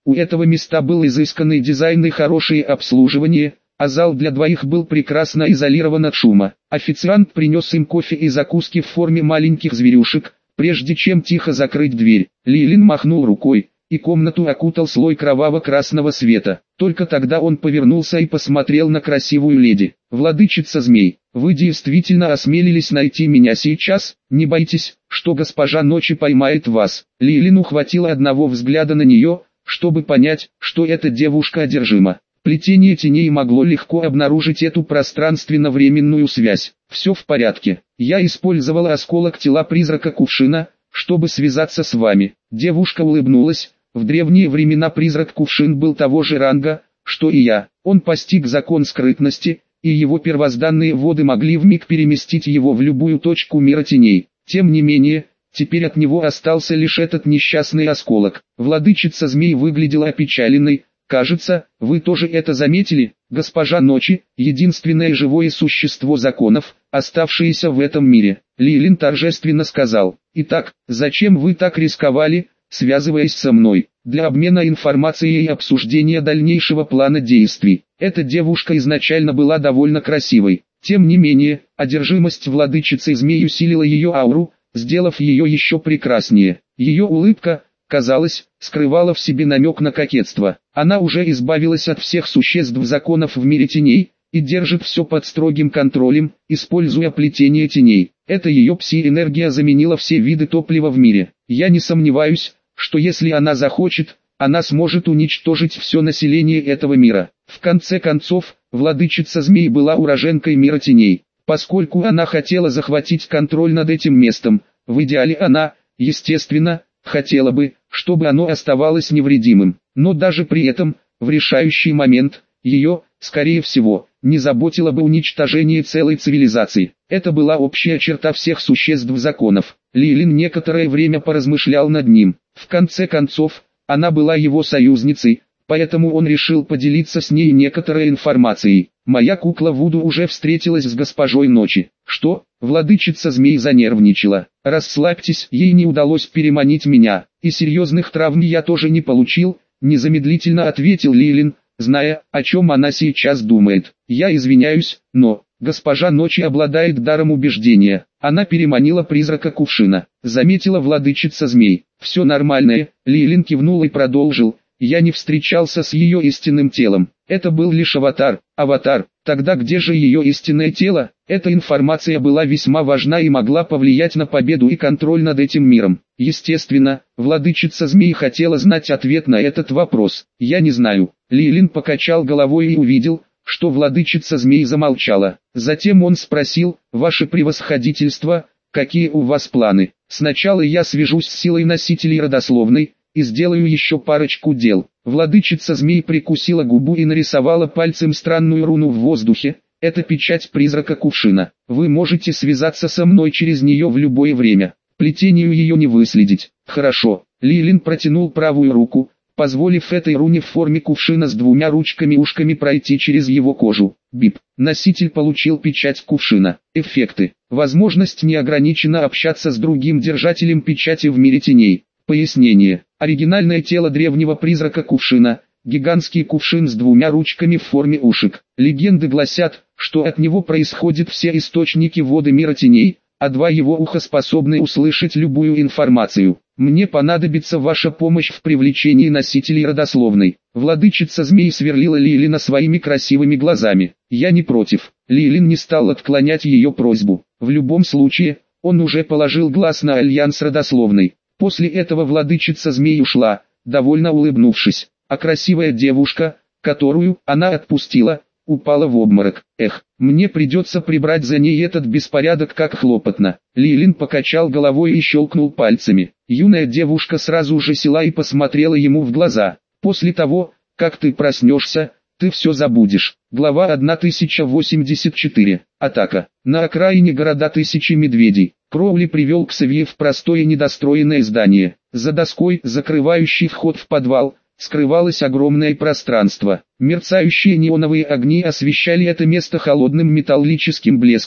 Speaker 1: У этого места был изысканный дизайн и хорошее обслуживание, а зал для двоих был прекрасно изолирован от шума. Официант принес им кофе и закуски в форме маленьких зверюшек, прежде чем тихо закрыть дверь. Лилин махнул рукой, и комнату окутал слой кроваво-красного света. Только тогда он повернулся и посмотрел на красивую леди. «Владычица змей, вы действительно осмелились найти меня сейчас? Не бойтесь, что госпожа ночи поймает вас». Лилину хватило одного взгляда на нее, чтобы понять, что эта девушка одержима. Плетение теней могло легко обнаружить эту пространственно-временную связь. «Все в порядке. Я использовала осколок тела призрака Кувшина, чтобы связаться с вами». Девушка улыбнулась. В древние времена призрак Кувшин был того же ранга, что и я. Он постиг закон скрытности, и его первозданные воды могли вмиг переместить его в любую точку мира теней. Тем не менее, теперь от него остался лишь этот несчастный осколок. Владычица змей выглядела опечаленной. «Кажется, вы тоже это заметили, госпожа Ночи, единственное живое существо законов, оставшееся в этом мире». Лилин торжественно сказал: «Итак, зачем вы так рисковали, связываясь со мной, для обмена информацией и обсуждения дальнейшего плана действий?» Эта девушка изначально была довольно красивой. Тем не менее, одержимость владычицы змей усилила ее ауру, сделав ее еще прекраснее. Ее улыбка, казалось, скрывала в себе намек на кокетство. Она уже избавилась от всех существ законов в мире теней, и держит все под строгим контролем, используя плетение теней. Эта ее пси-энергия заменила все виды топлива в мире. Я не сомневаюсь, что если она захочет, она сможет уничтожить все население этого мира. В конце концов, владычица змей была уроженкой мира теней. Поскольку она хотела захватить контроль над этим местом, в идеале она, естественно, хотела бы, чтобы оно оставалось невредимым. Но даже при этом, в решающий момент, ее, скорее всего, не заботило бы уничтожение целой цивилизации. Это была общая черта всех существ законов. Лилин некоторое время поразмышлял над ним. В конце концов, она была его союзницей, поэтому он решил поделиться с ней некоторой информацией. «Моя кукла Вуду уже встретилась с госпожой Ночи». «Что?» Владычица змей занервничала. «Расслабьтесь, ей не удалось переманить меня, и серьезных травм я тоже не получил», незамедлительно ответил Лилин, зная, о чем она сейчас думает. «Я извиняюсь, но...» Госпожа Ночи обладает даром убеждения. Она переманила призрака Кувшина. Заметила владычица змей. «Все нормальное», Лилин кивнул и продолжил. «Я не встречался с ее истинным телом. Это был лишь аватар». «Аватар? Тогда где же ее истинное тело?» Эта информация была весьма важна и могла повлиять на победу и контроль над этим миром. Естественно, владычица змей хотела знать ответ на этот вопрос. «Я не знаю». Лилин покачал головой и увидел, что владычица змей замолчала. Затем он спросил: «Ваше превосходительство, какие у вас планы?» «Сначала я свяжусь с силой носителей родословной, и сделаю еще парочку дел». Владычица змей прикусила губу и нарисовала пальцем странную руну в воздухе. «Это печать призрака Кувшина. Вы можете связаться со мной через нее в любое время. Плетению ее не выследить». «Хорошо». Лилин протянул правую руку, позволив этой руне в форме кувшина с двумя ручками-ушками пройти через его кожу. Бип. Носитель получил печать кувшина. Эффекты. Возможность неограниченно общаться с другим держателем печати в мире теней. Пояснение. Оригинальное тело древнего призрака Кувшина, гигантский кувшин с двумя ручками в форме ушек. Легенды гласят, что от него происходят все источники воды мира теней, а два его уха способны услышать любую информацию. Мне понадобится ваша помощь в привлечении носителей родословной». Владычица змей сверлила Лилина своими красивыми глазами. «Я не против». Лилин не стал отклонять ее просьбу. В любом случае, он уже положил глаз на альянс родословной. После этого владычица змей ушла, довольно улыбнувшись. А красивая девушка, которую она отпустила, упала в обморок. «Эх, мне придется прибрать за ней этот беспорядок, как хлопотно». Лилин покачал головой и щелкнул пальцами. Юная девушка сразу же села и посмотрела ему в глаза. «После того, как ты проснешься, ты все забудешь». Глава тысяча восемьдесят четыре. Атака. На окраине города Тысячи Медведей. Кроули привел Ксавье в простое недостроенное здание. За доской, закрывающей вход в подвал, скрывалось огромное пространство. Мерцающие неоновые огни освещали это место холодным металлическим блеском,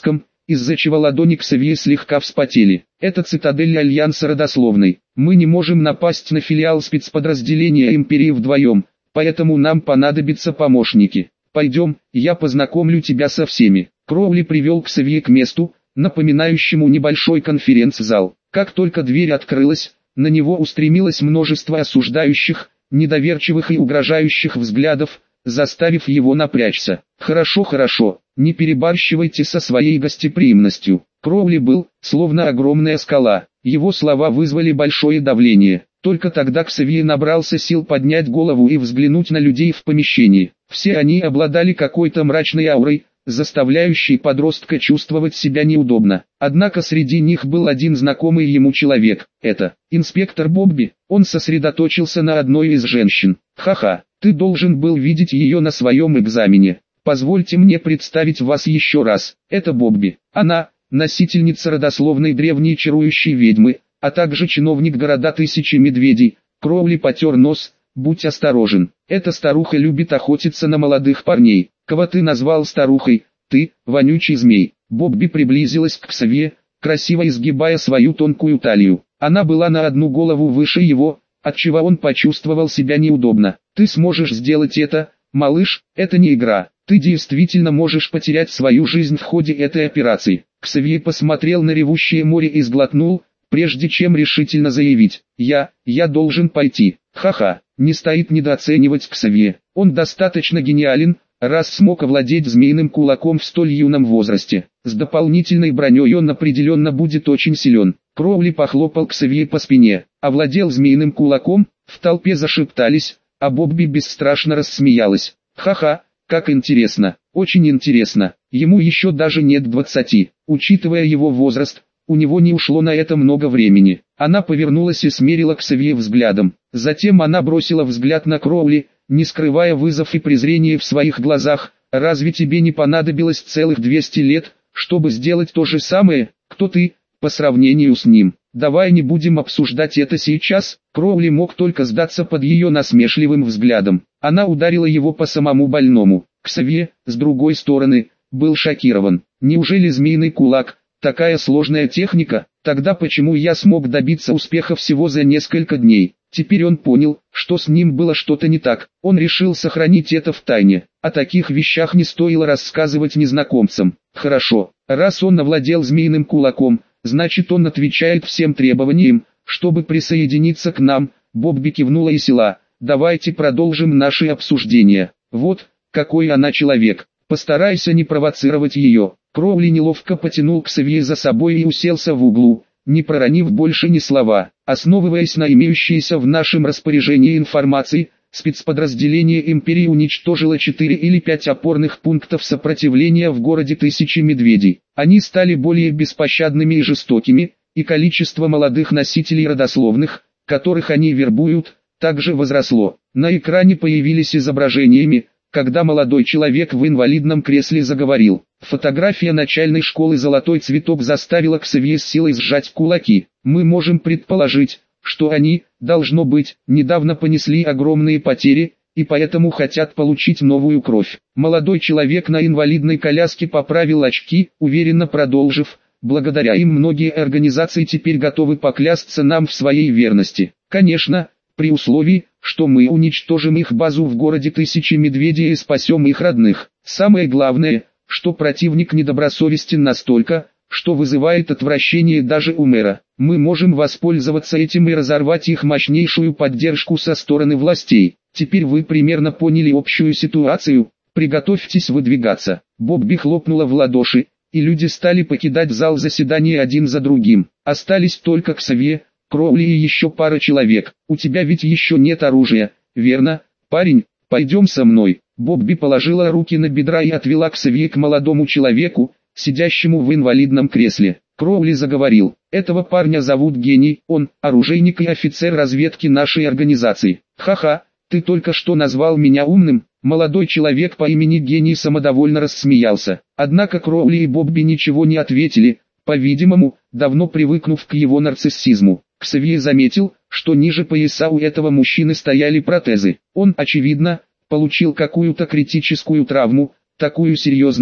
Speaker 1: из-за чего ладони Ксавье слегка вспотели. Это цитадель Альянса родословной. Мы не можем напасть на филиал спецподразделения Империи вдвоем, поэтому нам понадобятся помощники. Пойдем, я познакомлю тебя со всеми. Кроули привел Ксавье к месту, напоминающему небольшой конференц-зал. Как только дверь открылась, на него устремилось множество осуждающих, недоверчивых и угрожающих взглядов, заставив его напрячься. «Хорошо, хорошо, не перебарщивайте со своей гостеприимностью». Кроули был, словно огромная скала. Его слова вызвали большое давление. Только тогда Ксавье набрался сил поднять голову и взглянуть на людей в помещении. Все они обладали какой-то мрачной аурой, заставляющий подростка чувствовать себя неудобно. Однако среди них был один знакомый ему человек. Это инспектор Бобби. Он сосредоточился на одной из женщин. «Ха-ха, ты должен был видеть ее на своем экзамене. Позвольте мне представить вас еще раз. Это Бобби. Она носительница родословной древней чарующей ведьмы, а также чиновник города Тысячи Медведей». Кроули потер нос. «Будь осторожен. Эта старуха любит охотиться на молодых парней». «Кого ты назвал старухой? Ты, вонючий змей». Бобби приблизилась к Ксавье, красиво изгибая свою тонкую талию. Она была на одну голову выше его, отчего он почувствовал себя неудобно. «Ты сможешь сделать это, малыш, это не игра. Ты действительно можешь потерять свою жизнь в ходе этой операции». Ксавье посмотрел на ревущее море и сглотнул, прежде чем решительно заявить: «Я, я должен пойти». Ха-ха, не стоит недооценивать Ксавье. Он достаточно гениален, раз смог овладеть змеиным кулаком в столь юном возрасте. С дополнительной броней он определенно будет очень силен. Кроули похлопал Ксавье по спине. Овладел змеиным кулаком, в толпе зашептались, а Бобби бесстрашно рассмеялась. Ха-ха, как интересно, очень интересно. Ему еще даже нет двадцати. Учитывая его возраст, у него не ушло на это много времени. Она повернулась и смерила Ксавье взглядом. Затем она бросила взгляд на Кроули, не скрывая вызов и презрения в своих глазах. «Разве тебе не понадобилось целых двести лет, чтобы сделать то же самое? Кто ты, по сравнению с ним? Давай не будем обсуждать это сейчас». Кроули мог только сдаться под ее насмешливым взглядом. Она ударила его по самому больному. Ксавье, с другой стороны, был шокирован. Неужели змеиный кулак — такая сложная техника? Тогда почему я смог добиться успеха всего за несколько дней? Теперь он понял, что с ним было что-то не так. Он решил сохранить это в тайне. О таких вещах не стоило рассказывать незнакомцам. Хорошо, раз он овладел змеиным кулаком, значит он отвечает всем требованиям, чтобы присоединиться к нам. Бобби кивнула и села. «Давайте продолжим наши обсуждения. Вот, какой она человек. Постарайся не провоцировать ее». Кроули неловко потянул Ксавье за собой и уселся в углу, не проронив больше ни слова. Основываясь на имеющейся в нашем распоряжении информации, спецподразделение Империи уничтожило четыре или пять опорных пунктов сопротивления в городе Тысячи Медведей. Они стали более беспощадными и жестокими, и количество молодых носителей родословных, которых они вербуют, также возросло. На экране появились изображениями, когда молодой человек в инвалидном кресле заговорил. Фотография начальной школы «Золотой цветок» заставила Ксавье с силой сжать кулаки. «Мы можем предположить, что они, должно быть, недавно понесли огромные потери, и поэтому хотят получить новую кровь». Молодой человек на инвалидной коляске поправил очки, уверенно продолжив: «Благодаря им многие организации теперь готовы поклясться нам в своей верности. Конечно, при условии, что мы уничтожим их базу в городе Тысячи Медведей и спасем их родных. Самое главное, что противник недобросовестен настолько, что вызывает отвращение даже у мэра. Мы можем воспользоваться этим и разорвать их мощнейшую поддержку со стороны властей. Теперь вы примерно поняли общую ситуацию, приготовьтесь выдвигаться». Бобби хлопнула в ладоши, и люди стали покидать зал заседания один за другим. Остались только Ксавье, Кроули и еще пара человек. «У тебя ведь еще нет оружия, верно, парень? Пойдем со мной». Бобби положила руки на бедра и отвела Ксавье к молодому человеку, сидящему в инвалидном кресле. Кроули заговорил: «Этого парня зовут Гений, он оружейник и офицер разведки нашей организации». «Ха-ха, ты только что назвал меня умным?» Молодой человек по имени Гений самодовольно рассмеялся. Однако Кроули и Бобби ничего не ответили, по-видимому, давно привыкнув к его нарциссизму. Ксавье заметил, что ниже пояса у этого мужчины стояли протезы. Он, очевидно, получил какую-то критическую травму, такую серьезную,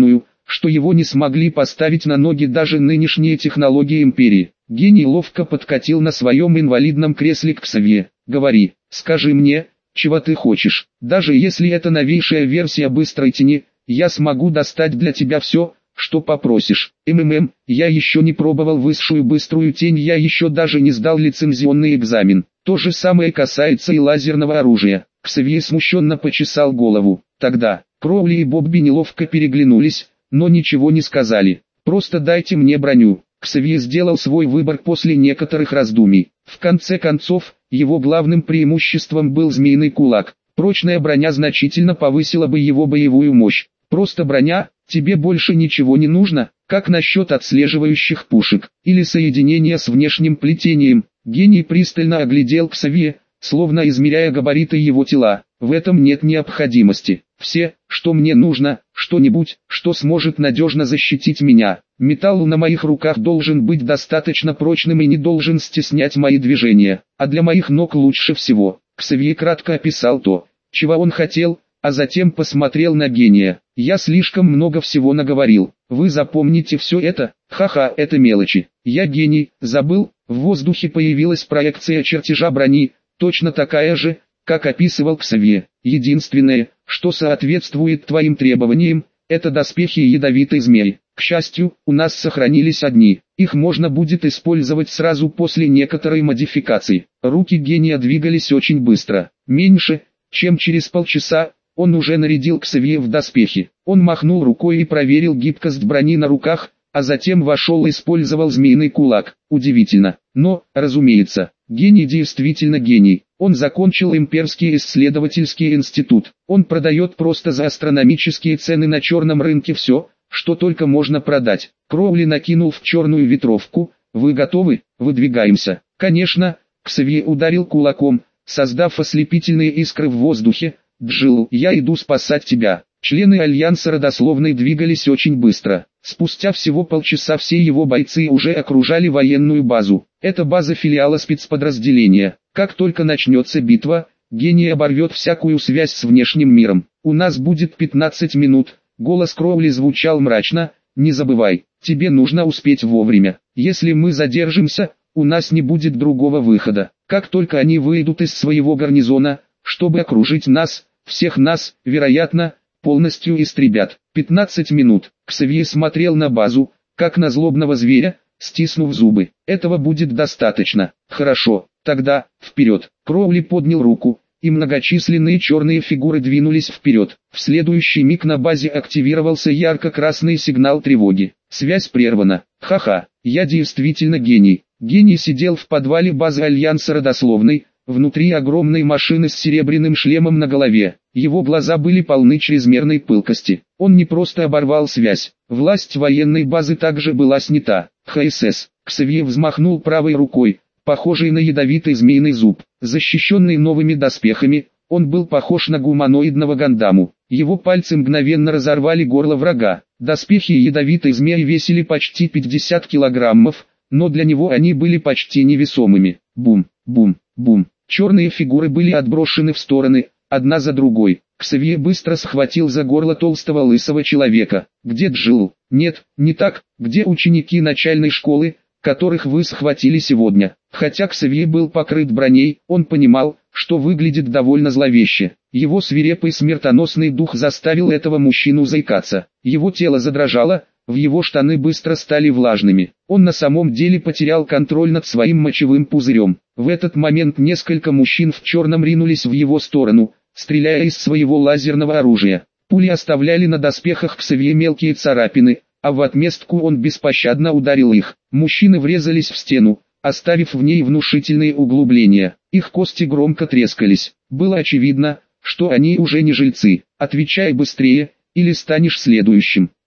Speaker 1: что его не смогли поставить на ноги даже нынешние технологии империи. Гений ловко подкатил на своем инвалидном кресле к Ксавье. «Говори, скажи мне, чего ты хочешь. Даже если это новейшая версия быстрой тени, я смогу достать для тебя все, что попросишь. МММ, я еще не пробовал высшую быструю тень, я еще даже не сдал лицензионный экзамен. То же самое касается и лазерного оружия». Ксавье смущенно почесал голову. Тогда Кроули и Бобби неловко переглянулись, но ничего не сказали. «Просто дайте мне броню». Ксавье сделал свой выбор после некоторых раздумий. В конце концов, его главным преимуществом был змеиный кулак. Прочная броня значительно повысила бы его боевую мощь. «Просто броня, тебе больше ничего не нужно? Как насчет отслеживающих пушек или соединения с внешним плетением?» Гений пристально оглядел Ксавье, словно измеряя габариты его тела. «В этом нет необходимости. Все, что мне нужно, что-нибудь, что сможет надежно защитить меня. Металл на моих руках должен быть достаточно прочным и не должен стеснять мои движения, а для моих ног лучше всего». Ксавье кратко описал то, чего он хотел, а затем посмотрел на гения. «Я слишком много всего наговорил. Вы запомните все это? Ха-ха, это мелочи. Я гений, забыл?» В воздухе появилась проекция чертежа брони, точно такая же, как описывал Ксавье. «Единственное, что соответствует твоим требованиям, это доспехи ядовитой змеи. К счастью, у нас сохранились одни. Их можно будет использовать сразу после некоторой модификации». Руки гения двигались очень быстро. Меньше, чем через полчаса, он уже нарядил Ксавье в доспехи. Он махнул рукой и проверил гибкость брони на руках, а затем вошел и использовал змеиный кулак. Удивительно. Но, разумеется, гений действительно гений. Он закончил имперский исследовательский институт. Он продает просто за астрономические цены на черном рынке все, что только можно продать. Кроули накинул в черную ветровку. «Вы готовы? Выдвигаемся». «Конечно». Ксавье ударил кулаком, создав ослепительные искры в воздухе. «Джилл, я иду спасать тебя». Члены Альянса родословной двигались очень быстро. Спустя всего полчаса все его бойцы уже окружали военную базу. Это база филиала спецподразделения. Как только начнется битва, гений оборвет всякую связь с внешним миром. «У нас будет пятнадцать минут», голос Кроули звучал мрачно. «Не забывай, тебе нужно успеть вовремя. Если мы задержимся, у нас не будет другого выхода. Как только они выйдут из своего гарнизона, чтобы окружить нас, всех нас, вероятно, полностью истребят». пятнадцать минут. Ксавье смотрел на базу, как на злобного зверя, стиснув зубы. «Этого будет достаточно. Хорошо, тогда, вперед». Кроули поднял руку, и многочисленные черные фигуры двинулись вперед. В следующий миг на базе активировался ярко-красный сигнал тревоги. Связь прервана. Ха-ха, я действительно гений. Гений сидел в подвале базы Альянса родословной, внутри огромной машины с серебряным шлемом на голове. Его глаза были полны чрезмерной пылкости. Он не просто оборвал связь. Власть военной базы также была снята. ХСС. Ксавье взмахнул правой рукой, похожий на ядовитый змеиный зуб. Защищенный новыми доспехами, он был похож на гуманоидного гандаму. Его пальцы мгновенно разорвали горло врага. Доспехи ядовитой змеи весили почти пятьдесят килограммов, но для него они были почти невесомыми. Бум, бум, бум. Черные фигуры были отброшены в стороны, одна за другой. Ксавье быстро схватил за горло толстого лысого человека. «Где Джилл?» «Нет, не так. Где ученики начальной школы, которых вы схватили сегодня?» Хотя Ксавье был покрыт броней, он понимал, что выглядит довольно зловеще. Его свирепый смертоносный дух заставил этого мужчину заикаться. Его тело задрожало, в его штаны быстро стали влажными. Он на самом деле потерял контроль над своим мочевым пузырем. В этот момент несколько мужчин в черном ринулись в его сторону, стреляя из своего лазерного оружия. Пули оставляли на доспехах Ксавье мелкие царапины, а в отместку он беспощадно ударил их. Мужчины врезались в стену, оставив в ней внушительные углубления. Их кости громко трескались. Было очевидно, что они уже не жильцы. «Отвечай быстрее, или станешь следующим».